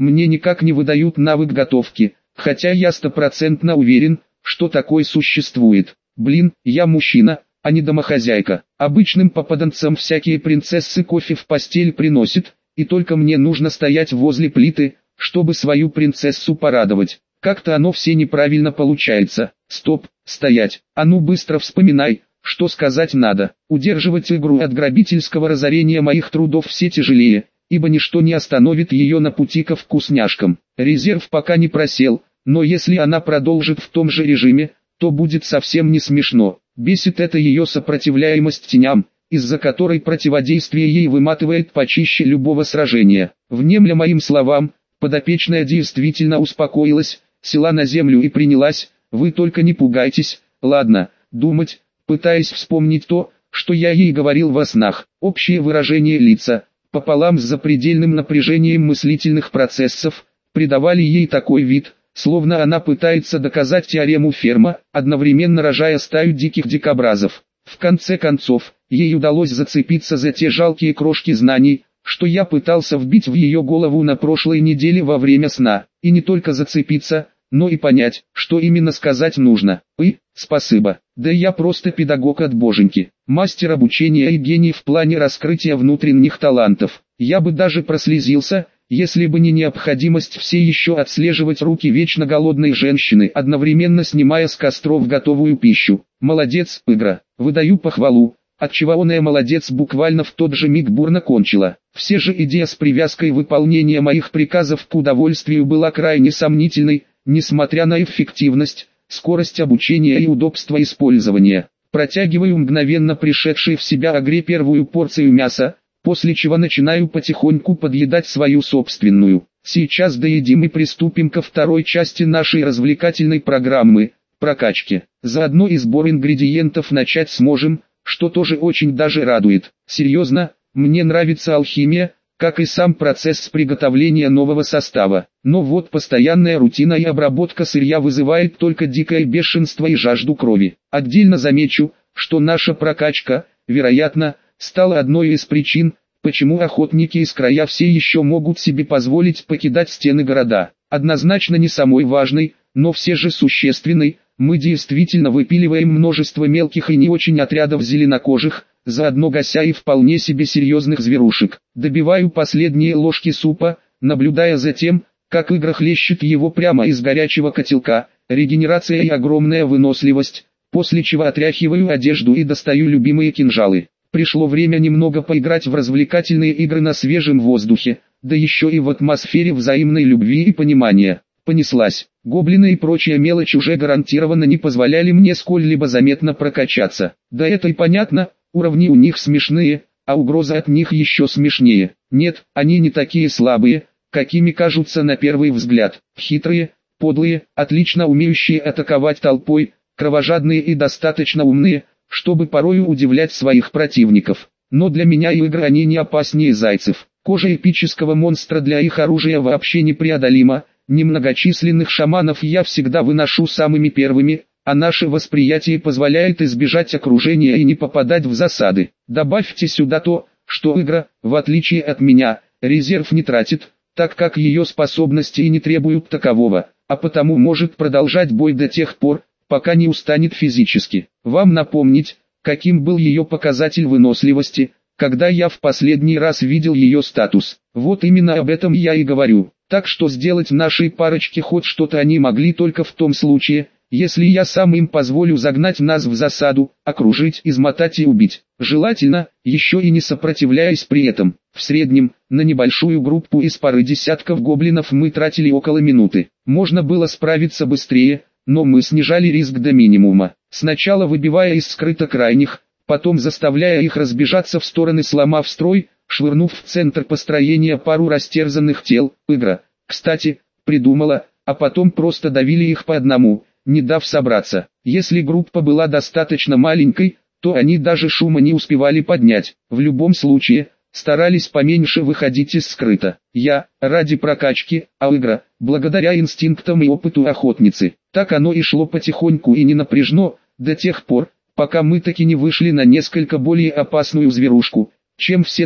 мне никак не выдают навык готовки, хотя я стопроцентно уверен, что такой существует. Блин, я мужчина, а не домохозяйка. Обычным попаданцам всякие принцессы кофе в постель приносят, и только мне нужно стоять возле плиты, чтобы свою принцессу порадовать. Как-то оно все неправильно получается. Стоп, стоять. А ну быстро вспоминай, что сказать надо. Удерживать игру от грабительского разорения моих трудов все тяжелее, ибо ничто не остановит ее на пути ко вкусняшкам. Резерв пока не просел, но если она продолжит в том же режиме, то будет совсем не смешно. Бесит это ее сопротивляемость теням, из-за которой противодействие ей выматывает почище любого сражения. Внемля моим словам, подопечная действительно успокоилась, села на землю и принялась, вы только не пугайтесь, ладно, думать, пытаясь вспомнить то, что я ей говорил во снах. Общее выражение лица, пополам с запредельным напряжением мыслительных процессов, придавали ей такой вид, словно она пытается доказать теорему Ферма, одновременно рожая стаю диких дикобразов. В конце концов, ей удалось зацепиться за те жалкие крошки знаний, что я пытался вбить в ее голову на прошлой неделе во время сна, и не только зацепиться, но и понять, что именно сказать нужно. И, спасибо, да я просто педагог от боженьки, мастер обучения и гений в плане раскрытия внутренних талантов. Я бы даже прослезился, если бы не необходимость все еще отслеживать руки вечно голодной женщины, одновременно снимая с костров готовую пищу. Молодец, игра, выдаю похвалу, отчего оная молодец буквально в тот же миг бурно кончила. Все же идея с привязкой выполнения моих приказов к удовольствию была крайне сомнительной, несмотря на эффективность, скорость обучения и удобство использования. Протягиваю мгновенно пришедшей в себя Агре первую порцию мяса, после чего начинаю потихоньку подъедать свою собственную. Сейчас доедим и приступим ко второй части нашей развлекательной программы – прокачки. Заодно и сбор ингредиентов начать сможем, что тоже очень даже радует. Серьезно, мне нравится алхимия, как и сам процесс приготовления нового состава. Но вот постоянная рутина и обработка сырья вызывает только дикое бешенство и жажду крови. Отдельно замечу, что наша прокачка, вероятно, стала одной из причин, почему охотники из края все еще могут себе позволить покидать стены города. Однозначно не самой важной, но все же существенной, мы действительно выпиливаем множество мелких и не очень отрядов зеленокожих, заодно гася и вполне себе серьезных зверушек. Добиваю последние ложки супа, наблюдая за тем, как игра хлещет его прямо из горячего котелка, регенерация и огромная выносливость, после чего отряхиваю одежду и достаю любимые кинжалы. Пришло время немного поиграть в развлекательные игры на свежем воздухе, да еще и в атмосфере взаимной любви и понимания. Понеслась. Гоблины и прочая мелочь уже гарантированно не позволяли мне сколь-либо заметно прокачаться. Да это и понятно, уровни у них смешные, а угроза от них еще смешнее. Нет, они не такие слабые, какими кажутся на первый взгляд. Хитрые, подлые, отлично умеющие атаковать толпой, кровожадные и достаточно умные, чтобы порою удивлять своих противников. Но для меня и игры они не опаснее зайцев. Кожа эпического монстра для их оружия вообще непреодолима. Немногочисленных шаманов я всегда выношу самыми первыми, а наше восприятие позволяет избежать окружения и не попадать в засады. Добавьте сюда то, что игра, в отличие от меня, резерв не тратит, так как ее способности и не требуют такового, а потому может продолжать бой до тех пор, пока не устанет физически. Вам напомнить, каким был ее показатель выносливости, когда я в последний раз видел ее статус. Вот именно об этом я и говорю. Так что сделать нашей парочке хоть что-то они могли только в том случае, если я сам им позволю загнать нас в засаду, окружить, измотать и убить. Желательно, еще и не сопротивляясь при этом. В среднем, на небольшую группу из пары десятков гоблинов мы тратили около минуты. Можно было справиться быстрее, но мы снижали риск до минимума. Сначала выбивая из скрыта крайних, потом заставляя их разбежаться в стороны, сломав строй, швырнув в центр построения пару растерзанных тел. Игра, кстати, придумала, а потом просто давили их по одному, не дав собраться. Если группа была достаточно маленькой, то они даже шума не успевали поднять. В любом случае, старались поменьше выходить из скрыта. Я, ради прокачки, а игра, благодаря инстинктам и опыту охотницы. Так оно и шло потихоньку и не напряжно, до тех пор, пока мы таки не вышли на несколько более опасную зверушку, чем все то,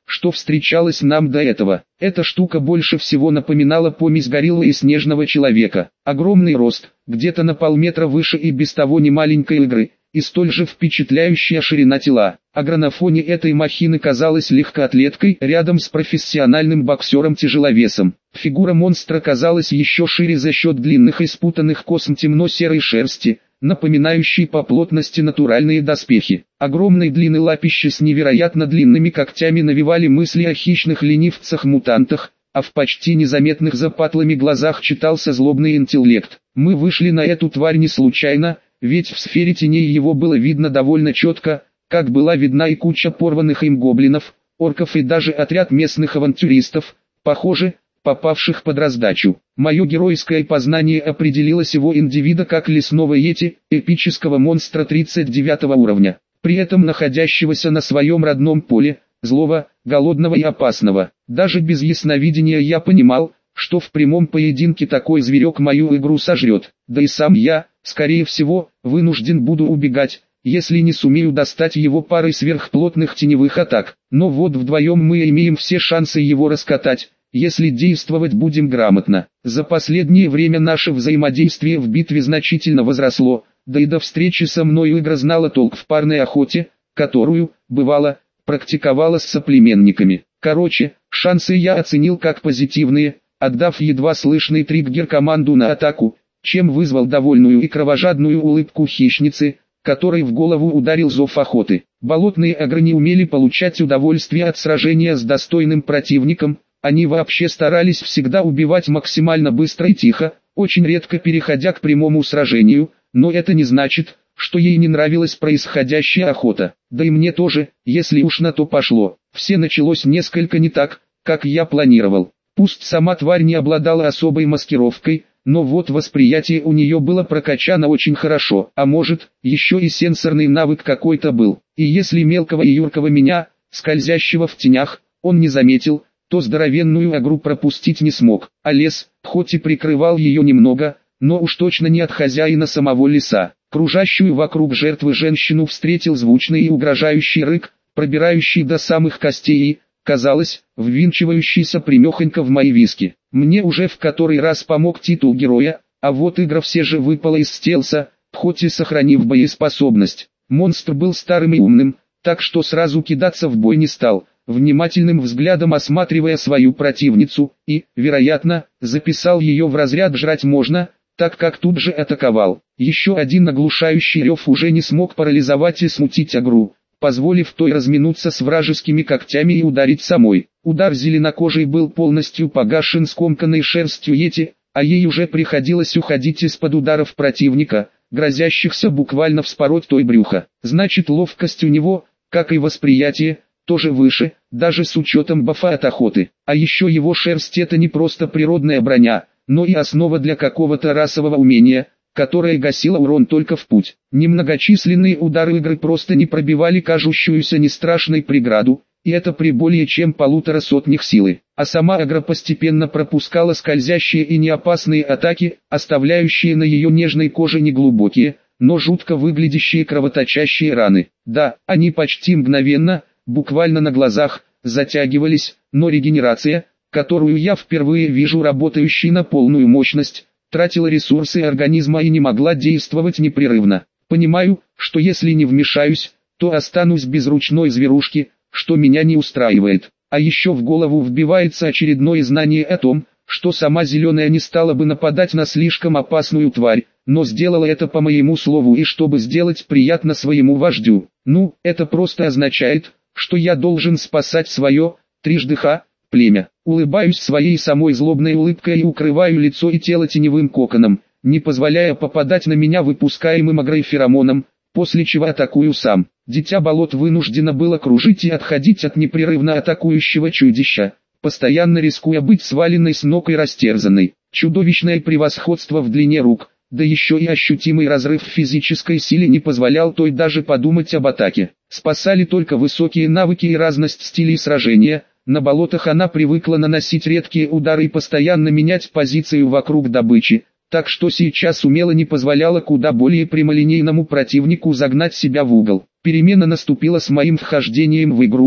что встречалось нам до этого. Эта штука больше всего напоминала помесь гориллы и снежного человека. Огромный рост, где-то на полметра выше и без того немаленькой игры, и столь же впечатляющая ширина тела. Агра на фоне этой махины казалась легкоатлеткой рядом с профессиональным боксером-тяжеловесом. Фигура монстра казалась еще шире за счет длинных и спутанных косм темно-серой шерсти, напоминающей по плотности натуральные доспехи. Огромные длины лапища с невероятно длинными когтями навевали мысли о хищных ленивцах-мутантах, а в почти незаметных запатлыми глазах читался злобный интеллект. Мы вышли на эту тварь не случайно, ведь в сфере теней его было видно довольно четко, как была видна и куча порванных им гоблинов, орков и даже отряд местных авантюристов, похоже, попавших под раздачу. Мое геройское познание определило сего индивида как лесного йети, эпического монстра тридцать девятого уровня, при этом находящегося на своем родном поле, злого, голодного и опасного. Даже без ясновидения я понимал, что в прямом поединке такой зверек мою игру сожрет, да и сам я, скорее всего, вынужден буду убегать, если не сумею достать его парой сверхплотных теневых атак. Но вот вдвоем мы имеем все шансы его раскатать, если действовать будем грамотно. За последнее время наше взаимодействие в битве значительно возросло, да и до встречи со мной Игра знала толк в парной охоте, которую, бывало, практиковала с соплеменниками. Короче, шансы я оценил как позитивные, отдав едва слышный триггер команду на атаку, чем вызвал довольную и кровожадную улыбку хищницы, которой в голову ударил зов охоты. Болотные агры не умели получать удовольствие от сражения с достойным противником, они вообще старались всегда убивать максимально быстро и тихо, очень редко переходя к прямому сражению, но это не значит, что ей не нравилась происходящая охота. Да и мне тоже, если уж на то пошло. Все началось несколько не так, как я планировал. Пусть сама тварь не обладала особой маскировкой, но вот восприятие у нее было прокачано очень хорошо, а может, еще и сенсорный навык какой-то был. И если мелкого и юркого меня, скользящего в тенях, он не заметил, то здоровенную агру пропустить не смог, а лес, хоть и прикрывал ее немного, но уж точно не от хозяина самого леса. Кружащую вокруг жертвы женщину встретил звучный и угрожающий рык, пробирающий до самых костей и, казалось, ввинчивающийся примехонько в мои виски. Мне уже в который раз помог титул героя, а вот Игра все же выпала из стелса, хоть и сохранив боеспособность. Монстр был старым и умным, так что сразу кидаться в бой не стал, внимательным взглядом осматривая свою противницу, и, вероятно, записал ее в разряд «жрать можно», так как тут же атаковал. Еще один оглушающий рев уже не смог парализовать и смутить агру, позволив той разминуться с вражескими когтями и ударить самой. Удар зеленокожей был полностью погашен скомканной шерстью йети, а ей уже приходилось уходить из-под ударов противника, грозящихся буквально вспороть той брюхо. Значит, ловкость у него, как и восприятие, тоже выше, даже с учетом бафа от охоты. А еще его шерсть — это не просто природная броня, но и основа для какого-то расового умения, которое гасило урон только в путь. Немногочисленные удары Игры просто не пробивали кажущуюся нестрашной преграду, и это при более чем полутора сотнях силы. А сама Игра постепенно пропускала скользящие и неопасные атаки, оставляющие на ее нежной коже неглубокие, но жутко выглядящие кровоточащие раны. Да, они почти мгновенно, буквально на глазах, затягивались, но регенерация, которую я впервые вижу работающей на полную мощность, тратила ресурсы организма и не могла действовать непрерывно. Понимаю, что если не вмешаюсь, то останусь без ручной зверушки, что меня не устраивает. А еще в голову вбивается очередное знание о том, что сама Зеленая не стала бы нападать на слишком опасную тварь, но сделала это по моему слову и чтобы сделать приятно своему вождю. Ну, это просто означает, что я должен спасать свое, трижды ха, племя. Улыбаюсь своей самой злобной улыбкой и укрываю лицо и тело теневым коконом, не позволяя попадать на меня выпускаемым агрой феромоном, после чего атакую сам. Дитя болот вынуждено было кружить и отходить от непрерывно атакующего чудища, постоянно рискуя быть сваленной с ног и растерзанной. Чудовищное превосходство в длине рук, да еще и ощутимый разрыв в физической силе не позволял той даже подумать об атаке. Спасали только высокие навыки и разность стилей сражения. На болотах она привыкла наносить редкие удары и постоянно менять позицию вокруг добычи, так что сейчас умело не позволяла куда более прямолинейному противнику загнать себя в угол. Перемена наступила с моим вхождением в игру,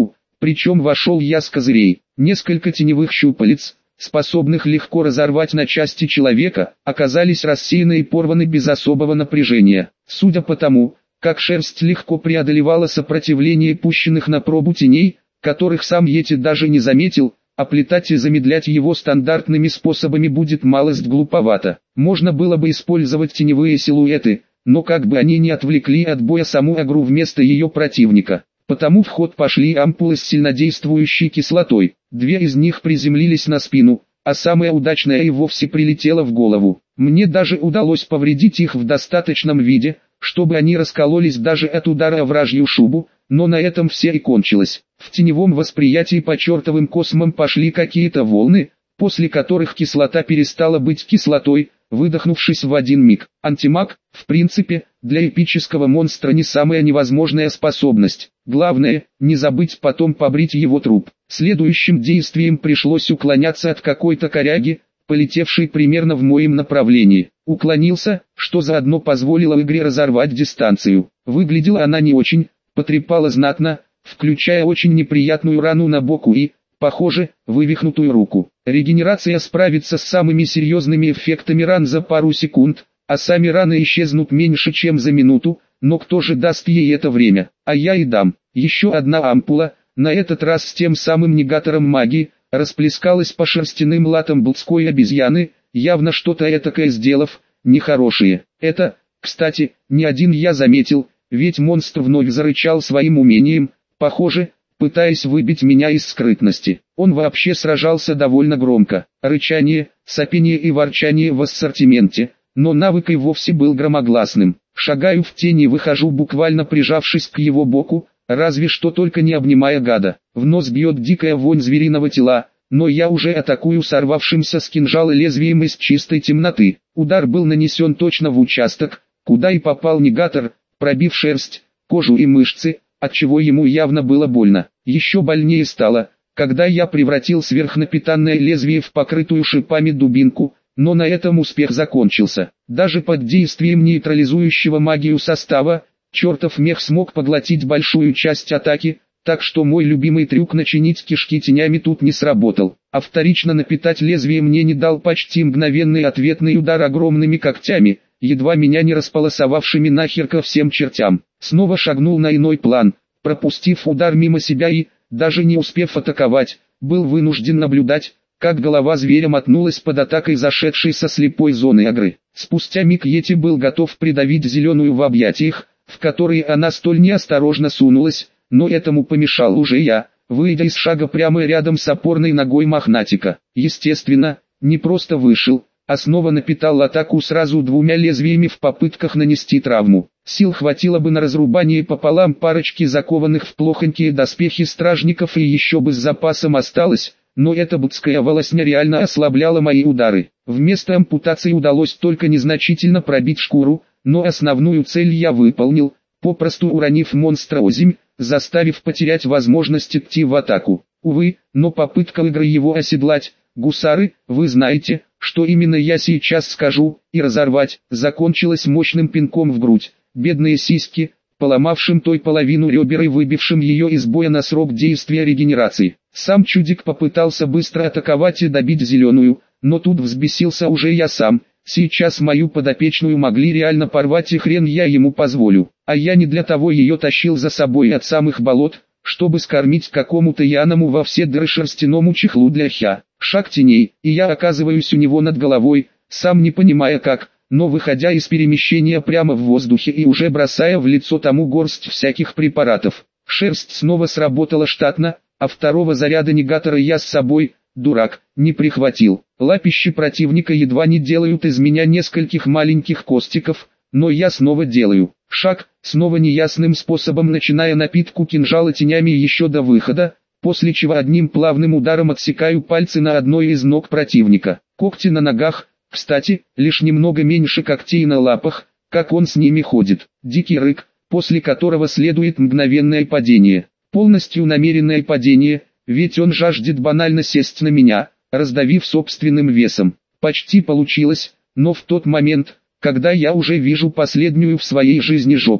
Причем вошел я с козырей. Несколько теневых щупалец, способных легко разорвать на части человека, оказались рассеяны и порваны без особого напряжения. Судя по тому, как шерсть легко преодолевала сопротивление пущенных на пробу теней, которых сам Йети даже не заметил, оплетать и замедлять его стандартными способами будет малость глуповато. Можно было бы использовать теневые силуэты, но как бы они не отвлекли от боя саму Агру вместо ее противника. Потому в ход пошли ампулы с сильнодействующей кислотой. Две из них приземлились на спину, а самая удачная и вовсе прилетела в голову. Мне даже удалось повредить их в достаточном виде, чтобы они раскололись даже от удара о вражью шубу, но на этом все и кончилось. В теневом восприятии по чертовым космам пошли какие-то волны, после которых кислота перестала быть кислотой, выдохнувшись в один миг. Антимаг, в принципе, для эпического монстра не самая невозможная способность. Главное, не забыть потом побрить его труп. Следующим действием пришлось уклоняться от какой-то коряги, полетевшей примерно в моем направлении. Уклонился, что заодно позволило игре разорвать дистанцию. Выглядела она не очень, потрепала знатно, включая очень неприятную рану на боку и, похоже, вывихнутую руку. Регенерация справится с самыми серьезными эффектами ран за пару секунд, а сами раны исчезнут меньше чем за минуту, но кто же даст ей это время? А я и дам. Еще одна ампула, на этот раз с тем самым негатором магии, расплескалась по шерстяным латам блудской обезьяны, явно что-то этакое сделав, нехорошее. Это, кстати, не один я заметил, ведь монстр вновь зарычал своим умением, похоже, пытаясь выбить меня из скрытности. Он вообще сражался довольно громко. Рычание, сопение и ворчание в ассортименте, но навык и вовсе был громогласным. Шагаю в тени и выхожу, буквально прижавшись к его боку, разве что только не обнимая гада. В нос бьет дикая вонь звериного тела, но я уже атакую сорвавшимся с кинжала лезвием из чистой темноты. Удар был нанесен точно в участок, куда и попал негатор, пробив шерсть, кожу и мышцы, отчего ему явно было больно. Еще больнее стало, когда я превратил сверхнапитанное лезвие в покрытую шипами дубинку, но на этом успех закончился. Даже под действием нейтрализующего магию состава, чертов мех смог поглотить большую часть атаки, так что мой любимый трюк начинить кишки тенями тут не сработал. А вторично напитать лезвие мне не дал почти мгновенный ответный удар огромными когтями, едва меня не располосовавшими нахер ко всем чертям. Снова шагнул на иной план, пропустив удар мимо себя и, даже не успев атаковать, был вынужден наблюдать, как голова зверя мотнулась под атакой зашедшей со слепой зоны Агры. Спустя миг Йети был готов придавить зеленую в объятиях, в которые она столь неосторожно сунулась, но этому помешал уже я, выйдя из шага прямо рядом с опорной ногой мохнатика. Естественно, не просто вышел, а снова напитал атаку сразу двумя лезвиями в попытках нанести травму. Сил хватило бы на разрубание пополам парочки закованных в плохонькие доспехи стражников и еще бы с запасом осталось, но эта будская волосня реально ослабляла мои удары. Вместо ампутации удалось только незначительно пробить шкуру, но основную цель я выполнил, попросту уронив монстра озимь, заставив потерять возможность идти в атаку. Увы, но попытка игры его оседлать, гусары, вы знаете, что именно я сейчас скажу, и разорвать, закончилась мощным пинком в грудь. Бедные сиськи, поломавшим той половину ребер и выбившим ее из боя на срок действия регенерации. Сам чудик попытался быстро атаковать и добить зеленую, но тут взбесился уже я сам. Сейчас мою подопечную могли реально порвать, и хрен я ему позволю. А я не для того ее тащил за собой от самых болот, чтобы скормить какому-то яному во все дыры шерстяному чехлу для хя. Шаг теней, и я оказываюсь у него над головой, сам не понимая как, но выходя из перемещения прямо в воздухе и уже бросая в лицо тому горсть всяких препаратов. Шерсть снова сработала штатно, а второго заряда негатора я с собой, дурак, не прихватил. Лапищи противника едва не делают из меня нескольких маленьких костиков, но я снова делаю. Шаг, снова неясным способом начиная напитку кинжала тенями еще до выхода, после чего одним плавным ударом отсекаю пальцы на одной из ног противника. Когти на ногах, кстати, лишь немного меньше когтей на лапах, как он с ними ходит. Дикий рык, после которого следует мгновенное падение. Полностью намеренное падение, ведь он жаждет банально сесть на меня, раздавив собственным весом. Почти получилось, но в тот момент, когда я уже вижу последнюю в своей жизни жопу,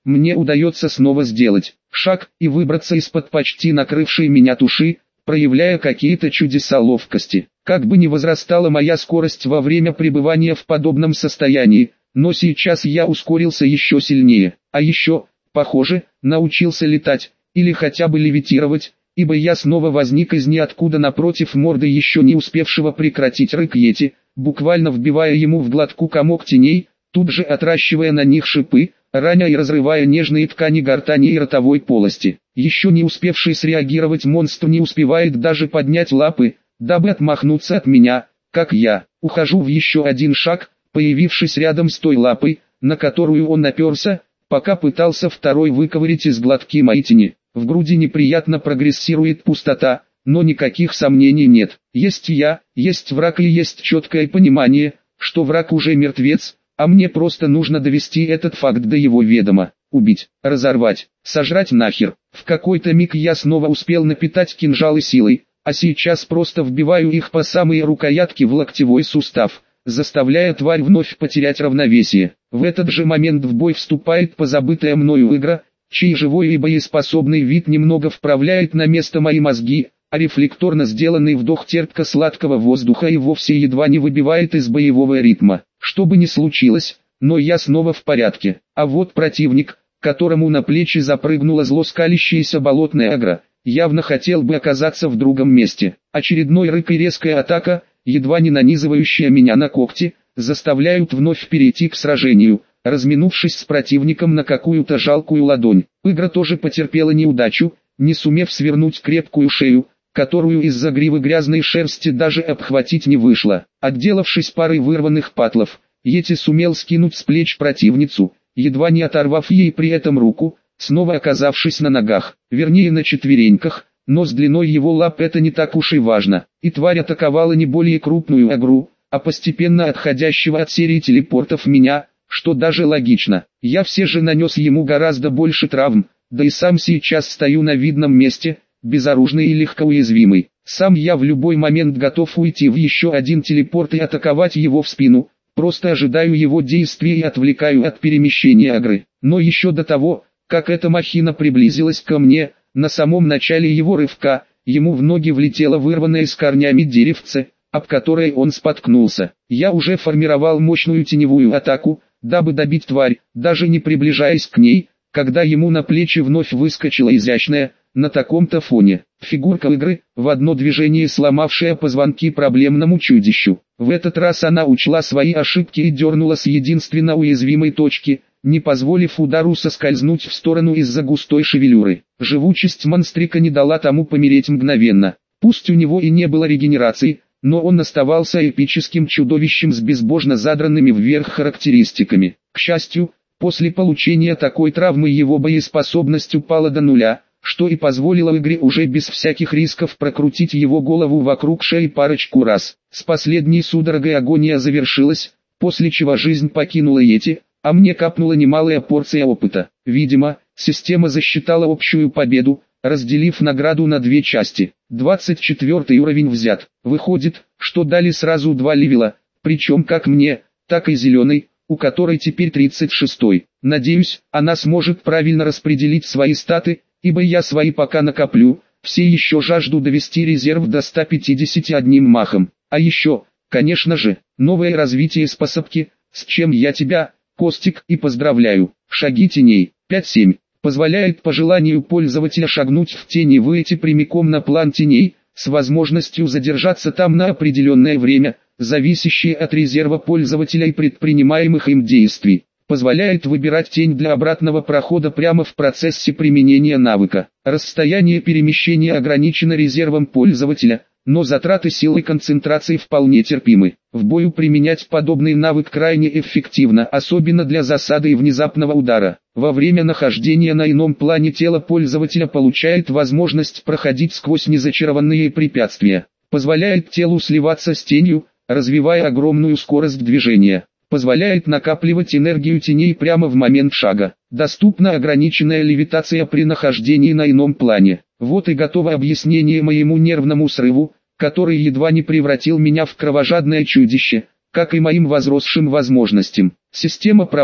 мне удается снова сделать шаг и выбраться из-под почти накрывшей меня туши, проявляя какие-то чудеса ловкости. Как бы ни возрастала моя скорость во время пребывания в подобном состоянии, но сейчас я ускорился еще сильнее, а еще, похоже, научился летать, или хотя бы левитировать, ибо я снова возник из ниоткуда напротив морды еще не успевшего прекратить рык йети, буквально вбивая ему в глотку комок теней, тут же отращивая на них шипы, раня и разрывая нежные ткани гортани и ротовой полости. Еще не успевший среагировать монстр не успевает даже поднять лапы, дабы отмахнуться от меня, как я ухожу в еще один шаг, появившись рядом с той лапой, на которую он оперся, пока пытался второй выковырять из глотки мои тени. В груди неприятно прогрессирует пустота, но никаких сомнений нет. Есть я, есть враг и есть четкое понимание, что враг уже мертвец, а мне просто нужно довести этот факт до его ведома. Убить, разорвать, сожрать нахер. В какой-то миг я снова успел напитать кинжалы силой, а сейчас просто вбиваю их по самые рукоятки в локтевой сустав, заставляя тварь вновь потерять равновесие. В этот же момент в бой вступает позабытая мною игра, чей живой и боеспособный вид немного вправляет на место мои мозги, а рефлекторно сделанный вдох терпко-сладкого воздуха и вовсе едва не выбивает из боевого ритма. Что бы ни случилось, но я снова в порядке. А вот противник, которому на плечи запрыгнула зло скалящаяся болотная агра, явно хотел бы оказаться в другом месте. Очередной рык и резкая атака, едва не нанизывающая меня на когти, заставляют вновь перейти к сражению, разминувшись с противником на какую-то жалкую ладонь. Игра тоже потерпела неудачу, не сумев свернуть крепкую шею, которую из-за гривы грязной шерсти даже обхватить не вышло. Отделавшись парой вырванных патлов, йети сумел скинуть с плеч противницу, едва не оторвав ей при этом руку, снова оказавшись на ногах, вернее на четвереньках, но с длиной его лап это не так уж и важно, и тварь атаковала не более крупную агру, а постепенно отходящего от серии телепортов меня, что даже логично. Я все же нанес ему гораздо больше травм, да и сам сейчас стою на видном месте, безоружный и легко уязвимый. Сам я в любой момент готов уйти в еще один телепорт и атаковать его в спину, просто ожидаю его действия и отвлекаю от перемещения агры. Но еще до того, как эта махина приблизилась ко мне, на самом начале его рывка, ему в ноги влетело вырванное с корнями деревце, об которое он споткнулся. Я уже формировал мощную теневую атаку, дабы добить тварь, даже не приближаясь к ней, когда ему на плечи вновь выскочила изящная, на таком-то фоне, фигурка игры, в одно движение сломавшая позвонки проблемному чудищу. В этот раз она учла свои ошибки и дернула с единственно уязвимой точки, не позволив удару соскользнуть в сторону из-за густой шевелюры. Живучесть монстрика не дала тому помереть мгновенно. Пусть у него и не было регенерации, но он оставался эпическим чудовищем с безбожно задранными вверх характеристиками. К счастью, после получения такой травмы его боеспособность упала до нуля, что и позволило игре уже без всяких рисков прокрутить его голову вокруг шеи парочку раз. С последней судорогой агония завершилась, после чего жизнь покинула йети, а мне капнула немалая порция опыта. Видимо, система засчитала общую победу, разделив награду на две части. двадцать четвёртый уровень взят. Выходит, что дали сразу два левела, причем как мне, так и зеленый, у которой теперь тридцать шестой. Надеюсь, она сможет правильно распределить свои статы, ибо я свои пока накоплю, все еще жажду довести резерв до ста пятидесяти одним махом. А еще, конечно же, новое развитие способки, с чем я тебя, Костик, и поздравляю. Шаги теней, пять семь, позволяет по желанию пользователя шагнуть в тени и выйти прямиком на план теней, с возможностью задержаться там на определенное время, зависящее от резерва пользователя и предпринимаемых им действий. Позволяет выбирать тень для обратного прохода прямо в процессе применения навыка. Расстояние перемещения ограничено резервом пользователя, но затраты сил и концентрации вполне терпимы. В бою применять подобный навык крайне эффективно, особенно для засады и внезапного удара. Во время нахождения на ином плане тело пользователя получает возможность проходить сквозь незачарованные препятствия. Позволяет телу сливаться с тенью, развивая огромную скорость движения. Позволяет накапливать энергию теней прямо в момент шага. Доступна ограниченная левитация при нахождении на ином плане. Вот и готово объяснение моему нервному срыву, который едва не превратил меня в кровожадное чудище, как и моим возросшим возможностям. Система права,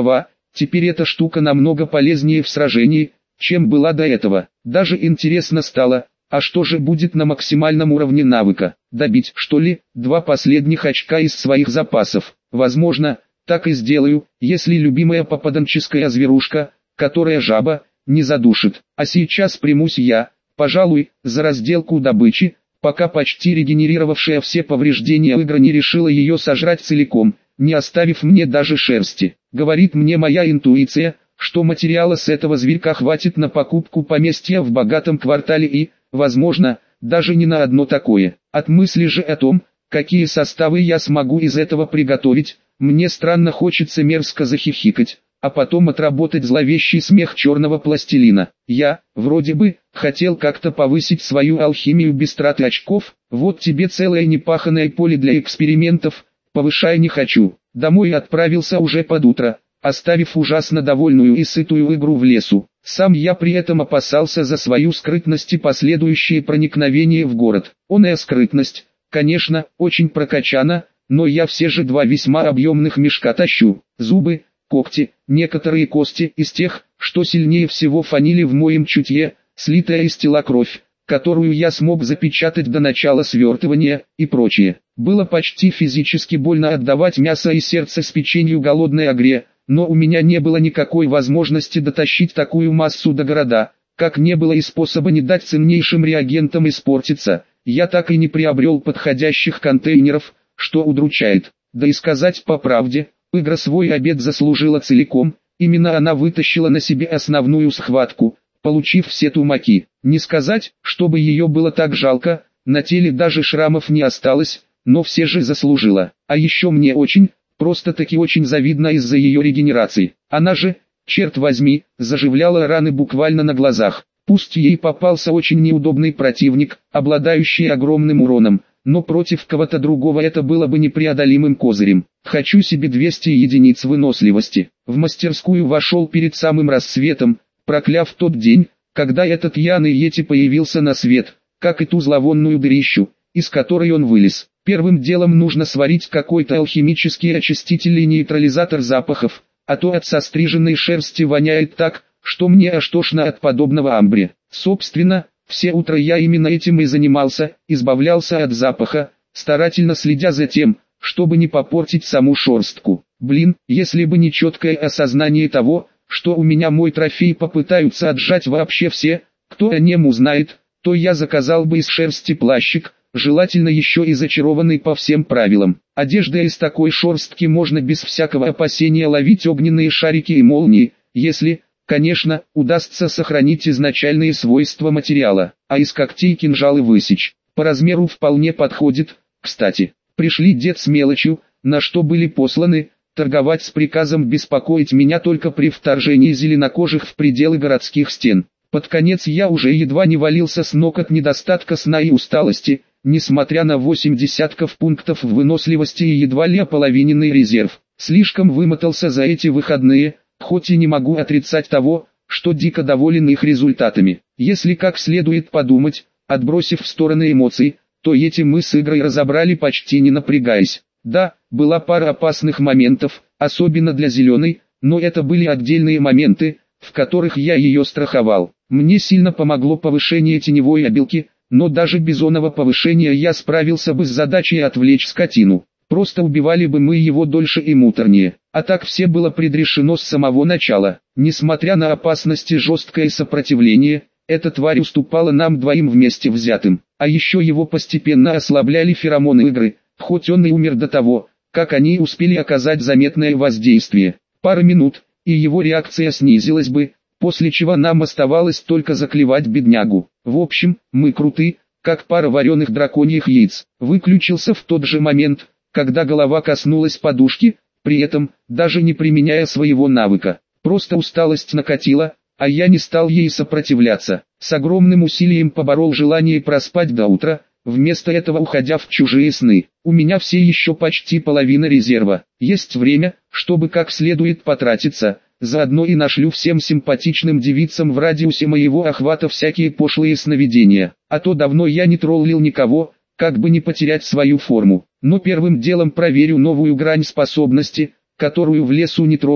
Теперь эта штука намного полезнее в сражении, чем была до этого. Даже интересно стало, а что же будет на максимальном уровне навыка? Добить, что ли, два последних очка из своих запасов? Возможно, так и сделаю, если любимая попаданческая зверушка, которая жаба, не задушит. А сейчас примусь я, пожалуй, за разделку добычи, пока почти регенерировавшая все повреждения игра не решила ее сожрать целиком, не оставив мне даже шерсти. Говорит мне моя интуиция, что материала с этого зверька хватит на покупку поместья в богатом квартале и, возможно, даже не на одно такое. От мысли же о том, какие составы я смогу из этого приготовить, мне странно хочется мерзко захихикать, а потом отработать зловещий смех черного пластилина. Я, вроде бы, хотел как-то повысить свою алхимию без траты очков, вот тебе целое непаханное поле для экспериментов, повышай не хочу. Домой отправился уже под утро, оставив ужасно довольную и сытую игру в лесу. Сам я при этом опасался за свою скрытность и последующее проникновение в город. Оная скрытность, конечно, очень прокачана, но я все же два весьма объемных мешка тащу. Зубы, когти, некоторые кости из тех, что сильнее всего фанили в моем чутье, слитая из тела кровь, которую я смог запечатать до начала свертывания, и прочее. Было почти физически больно отдавать мясо и сердце с печенью голодной огре, но у меня не было никакой возможности дотащить такую массу до города, как не было и способа не дать ценнейшим реагентам испортиться. Я так и не приобрел подходящих контейнеров, что удручает. Да и сказать по правде, игра свой обед заслужила целиком, именно она вытащила на себе основную схватку, получив все тумаки. Не сказать, чтобы ее было так жалко, на теле даже шрамов не осталось, но все же заслужила. А еще мне очень, просто-таки очень завидно из-за ее регенерации. Она же, черт возьми, заживляла раны буквально на глазах. Пусть ей попался очень неудобный противник, обладающий огромным уроном, но против кого-то другого это было бы непреодолимым козырем. Хочу себе двести единиц выносливости. В мастерскую вошел перед самым рассветом, прокляв тот день, когда этот Ян Йети появился на свет, как и ту зловонную дырищу, из которой он вылез. Первым делом нужно сварить какой-то алхимический очиститель и нейтрализатор запахов, а то от состриженной шерсти воняет так, что мне аж тошно от подобного амбре. Собственно, все утро я именно этим и занимался, избавлялся от запаха, старательно следя за тем, чтобы не попортить саму шерстку. Блин, если бы не четкое осознание того, что у меня мой трофей попытаются отжать вообще все, кто о нем узнает, то я заказал бы из шерсти плащик, желательно еще и зачарованный по всем правилам. Одежда из такой шерстки можно без всякого опасения ловить огненные шарики и молнии, если, конечно, удастся сохранить изначальные свойства материала, а из когтей кинжалы высечь. По размеру вполне подходит. Кстати, пришли дед с мелочью, на что были посланы, торговать с приказом беспокоить меня только при вторжении зеленокожих в пределы городских стен. Под конец я уже едва не валился с ног от недостатка сна и усталости, несмотря на восемь десятков пунктов в выносливости и едва ли ополовиненный резерв. Слишком вымотался за эти выходные, хоть и не могу отрицать того, что дико доволен их результатами. Если как следует подумать, отбросив в стороны эмоций, то эти мы с игрой разобрали почти не напрягаясь. Да, была пара опасных моментов, особенно для зеленой, но это были отдельные моменты, в которых я ее страховал. Мне сильно помогло повышение теневой обилки, но даже без оного повышения я справился бы с задачей отвлечь скотину. Просто убивали бы мы его дольше и муторнее. А так все было предрешено с самого начала. Несмотря на опасность и жесткое сопротивление, эта тварь уступала нам двоим вместе взятым. А еще его постепенно ослабляли феромоны игры, хоть он и умер до того, как они успели оказать заметное воздействие. Пара минут, и его реакция снизилась бы, после чего нам оставалось только заклевать беднягу. В общем, мы круты, как пара вареных драконьих яиц. Выключился в тот же момент, когда голова коснулась подушки, при этом, даже не применяя своего навыка. Просто усталость накатила, а я не стал ей сопротивляться. С огромным усилием поборол желание проспать до утра, вместо этого уходя в чужие сны. У меня все еще почти половина резерва. Есть время, чтобы как следует потратиться, заодно и нашлю всем симпатичным девицам в радиусе моего охвата всякие пошлые сновидения. А то давно я не троллил никого, как бы не потерять свою форму. Но первым делом проверю новую грань способности, которую в лесу не трогал,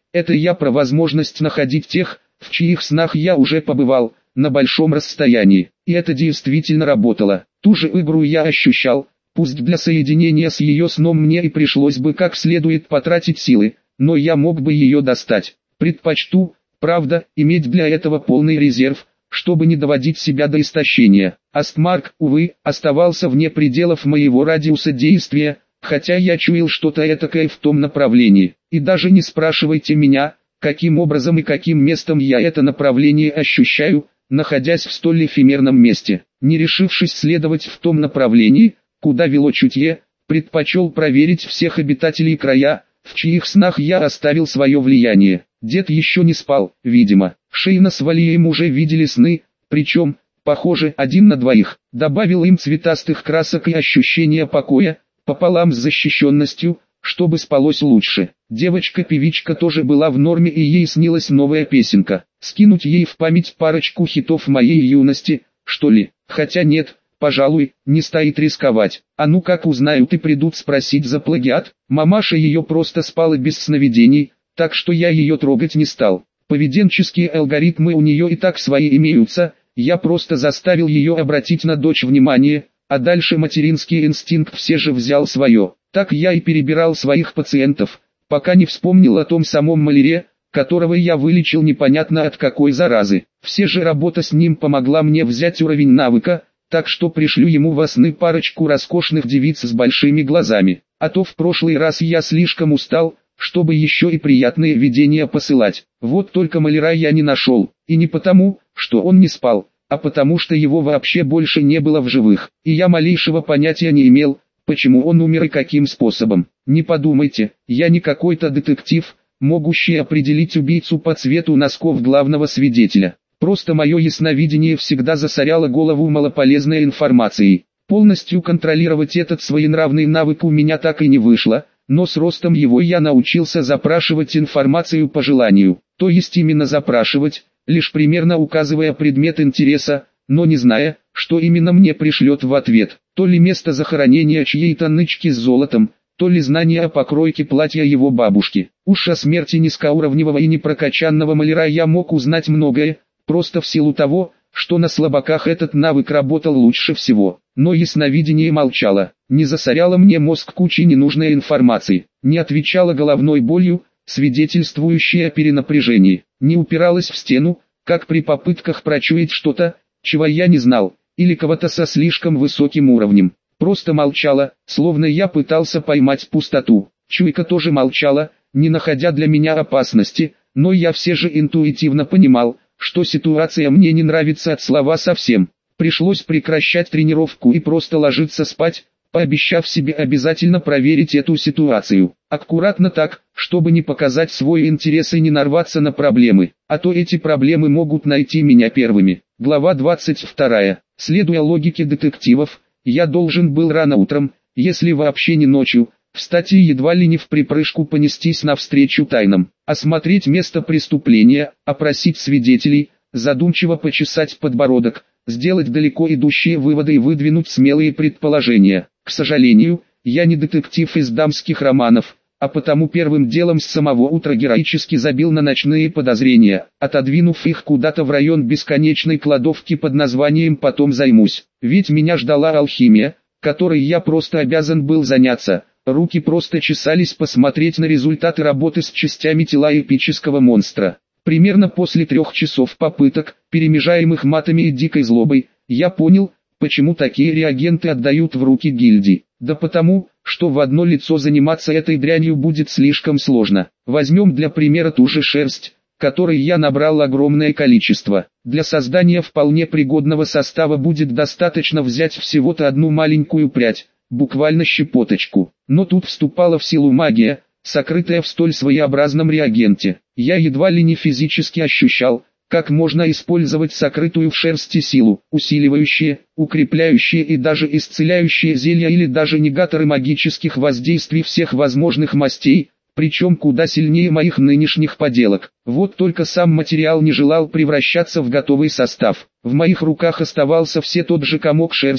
Это я про возможность находить тех, в чьих снах я уже побывал, на большом расстоянии. И это действительно работало. Ту же игру я ощущал, пусть для соединения с ее сном мне и пришлось бы как следует потратить силы, но я мог бы ее достать. Предпочту, правда, иметь для этого полный резерв, чтобы не доводить себя до истощения. Астмарк, увы, оставался вне пределов моего радиуса действия, хотя я чуял что-то этакое в том направлении. И даже не спрашивайте меня, каким образом и каким местом я это направление ощущаю, находясь в столь эфемерном месте. Не решившись следовать в том направлении, куда вело чутье, предпочел проверить всех обитателей края, в чьих снах я оставил свое влияние. Дед еще не спал, видимо. Шейна с Валием уже видели сны, причем, похоже, один на двоих. Добавил им цветастых красок и ощущения покоя, пополам с защищенностью, чтобы спалось лучше. Девочка-певичка тоже была в норме и ей снилась новая песенка. Скинуть ей в память парочку хитов моей юности, что ли? Хотя нет, пожалуй, не стоит рисковать. А ну как узнают и придут спросить за плагиат? Мамаша ее просто спала без сновидений, так что я ее трогать не стал. Поведенческие алгоритмы у нее и так свои имеются, я просто заставил ее обратить на дочь внимание, а дальше материнский инстинкт все же взял свое. Так я и перебирал своих пациентов, пока не вспомнил о том самом маляре, которого я вылечил непонятно от какой заразы. Все же работа с ним помогла мне взять уровень навыка, так что пришлю ему во сны парочку роскошных девиц с большими глазами. А то в прошлый раз я слишком устал, чтобы еще и приятные видения посылать. Вот только маляра я не нашел, и не потому, что он не спал, а потому что его вообще больше не было в живых, и я малейшего понятия не имел, почему он умер и каким способом. Не подумайте, я не какой-то детектив, могущий определить убийцу по цвету носков главного свидетеля. Просто мое ясновидение всегда засоряло голову малополезной информацией. Полностью контролировать этот своенравный навык у меня так и не вышло, но с ростом его я научился запрашивать информацию по желанию. То есть именно запрашивать, лишь примерно указывая предмет интереса, но не зная, что именно мне пришлет в ответ. То ли место захоронения чьей-то нычки с золотом, то ли знание о покройке платья его бабушки. Уж о смерти низкоуровневого и непрокачанного маляра я мог узнать многое, просто в силу того, что на слабаках этот навык работал лучше всего. Но ясновидение молчало, не засоряло мне мозг кучей ненужной информации, не отвечало головной болью, свидетельствующей о перенапряжении, не упиралось в стену, как при попытках прочуять что-то, чего я не знал, или кого-то со слишком высоким уровнем. Просто молчала, словно я пытался поймать пустоту. Чуйка тоже молчала, не находя для меня опасности, но я все же интуитивно понимал, что ситуация мне не нравится от слова совсем. Пришлось прекращать тренировку и просто ложиться спать, пообещав себе обязательно проверить эту ситуацию. Аккуратно так, чтобы не показать свой интерес и не нарваться на проблемы, а то эти проблемы могут найти меня первыми. Глава двадцать вторая. Следуя логике детективов, я должен был рано утром, если вообще не ночью, встать и едва ли не в припрыжку понестись навстречу тайнам, осмотреть место преступления, опросить свидетелей, задумчиво почесать подбородок, сделать далеко идущие выводы и выдвинуть смелые предположения. К сожалению, я не детектив из дамских романов, а потому первым делом с самого утра героически забил на ночные подозрения, отодвинув их куда-то в район бесконечной кладовки под названием «Потом займусь». Ведь меня ждала алхимия, которой я просто обязан был заняться. Руки просто чесались посмотреть на результаты работы с частями тела эпического монстра. Примерно после трех часов попыток, перемежаемых матами и дикой злобой, я понял, почему такие реагенты отдают в руки гильдии. Да потому, что в одно лицо заниматься этой дрянью будет слишком сложно. Возьмем для примера ту же шерсть, которой я набрал огромное количество. Для создания вполне пригодного состава будет достаточно взять всего-то одну маленькую прядь, буквально щепоточку. Но тут вступала в силу магия, сокрытая в столь своеобразном реагенте. Я едва ли не физически ощущал, как можно использовать сокрытую в шерсти силу, усиливающие, укрепляющие и даже исцеляющие зелья или даже негаторы магических воздействий всех возможных мастей, причем куда сильнее моих нынешних поделок. Вот только сам материал не желал превращаться в готовый состав. В моих руках оставался все тот же комок шерсти,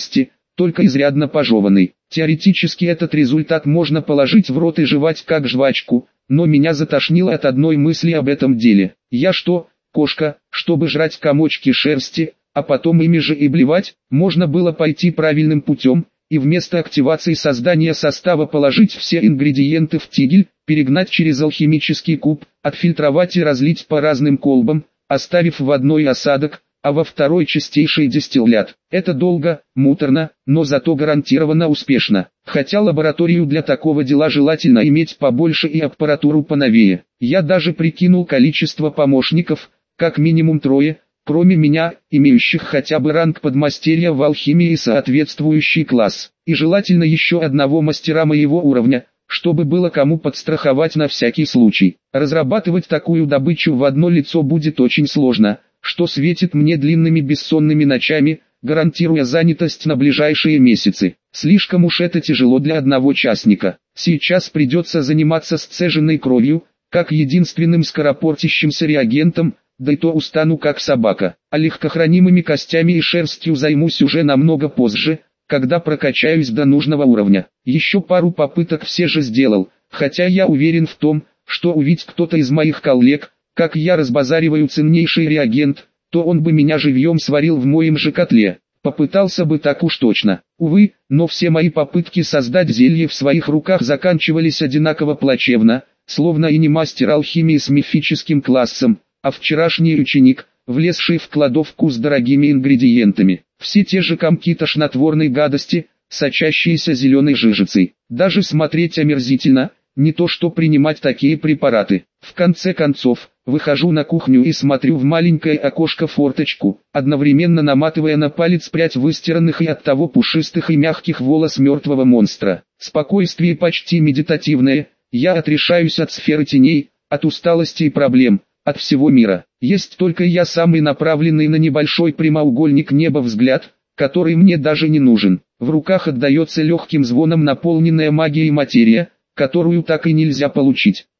только изрядно пожеванный. Теоретически этот результат можно положить в рот и жевать как жвачку, но меня затошнило от одной мысли об этом деле. Я что, кошка, чтобы жрать комочки шерсти, а потом ими же и блевать? Можно было пойти правильным путем, и вместо активации создания состава положить все ингредиенты в тигель, перегнать через алхимический куб, отфильтровать и разлить по разным колбам, оставив в одной осадок, а во второй чистейший дистиллят. Это долго, муторно, но зато гарантированно успешно. Хотя лабораторию для такого дела желательно иметь побольше и аппаратуру поновее. Я даже прикинул количество помощников, как минимум трое, кроме меня, имеющих хотя бы ранг подмастерья в алхимии и соответствующий класс. И желательно еще одного мастера моего уровня, чтобы было кому подстраховать на всякий случай. Разрабатывать такую добычу в одно лицо будет очень сложно, что светит мне длинными бессонными ночами, гарантируя занятость на ближайшие месяцы. Слишком уж это тяжело для одного частника. Сейчас придется заниматься сцеженной кровью, как единственным скоропортящимся реагентом, да и то устану как собака. А легкохранимыми костями и шерстью займусь уже намного позже, когда прокачаюсь до нужного уровня. Еще пару попыток все же сделал, хотя я уверен в том, что увидеть кто-то из моих коллег, как я разбазариваю ценнейший реагент, то он бы меня живьем сварил в моем же котле. Попытался бы так уж точно. Увы, но все мои попытки создать зелье в своих руках заканчивались одинаково плачевно, словно и не мастер алхимии с мифическим классом, а вчерашний ученик, влезший в кладовку с дорогими ингредиентами. Все те же комки тошнотворной гадости, сочащиеся зеленой жижицей. Даже смотреть омерзительно, не то что принимать такие препараты. В конце концов, выхожу на кухню и смотрю в маленькое окошко-форточку, одновременно наматывая на палец прядь выстиранных и оттого пушистых и мягких волос мертвого монстра. Спокойствие почти медитативное, я отрешаюсь от сферы теней, от усталости и проблем, от всего мира. Есть только я самый направленный на небольшой прямоугольник неба взгляд, который мне даже не нужен. В руках отдается легким звоном наполненная магией материя, которую так и нельзя получить.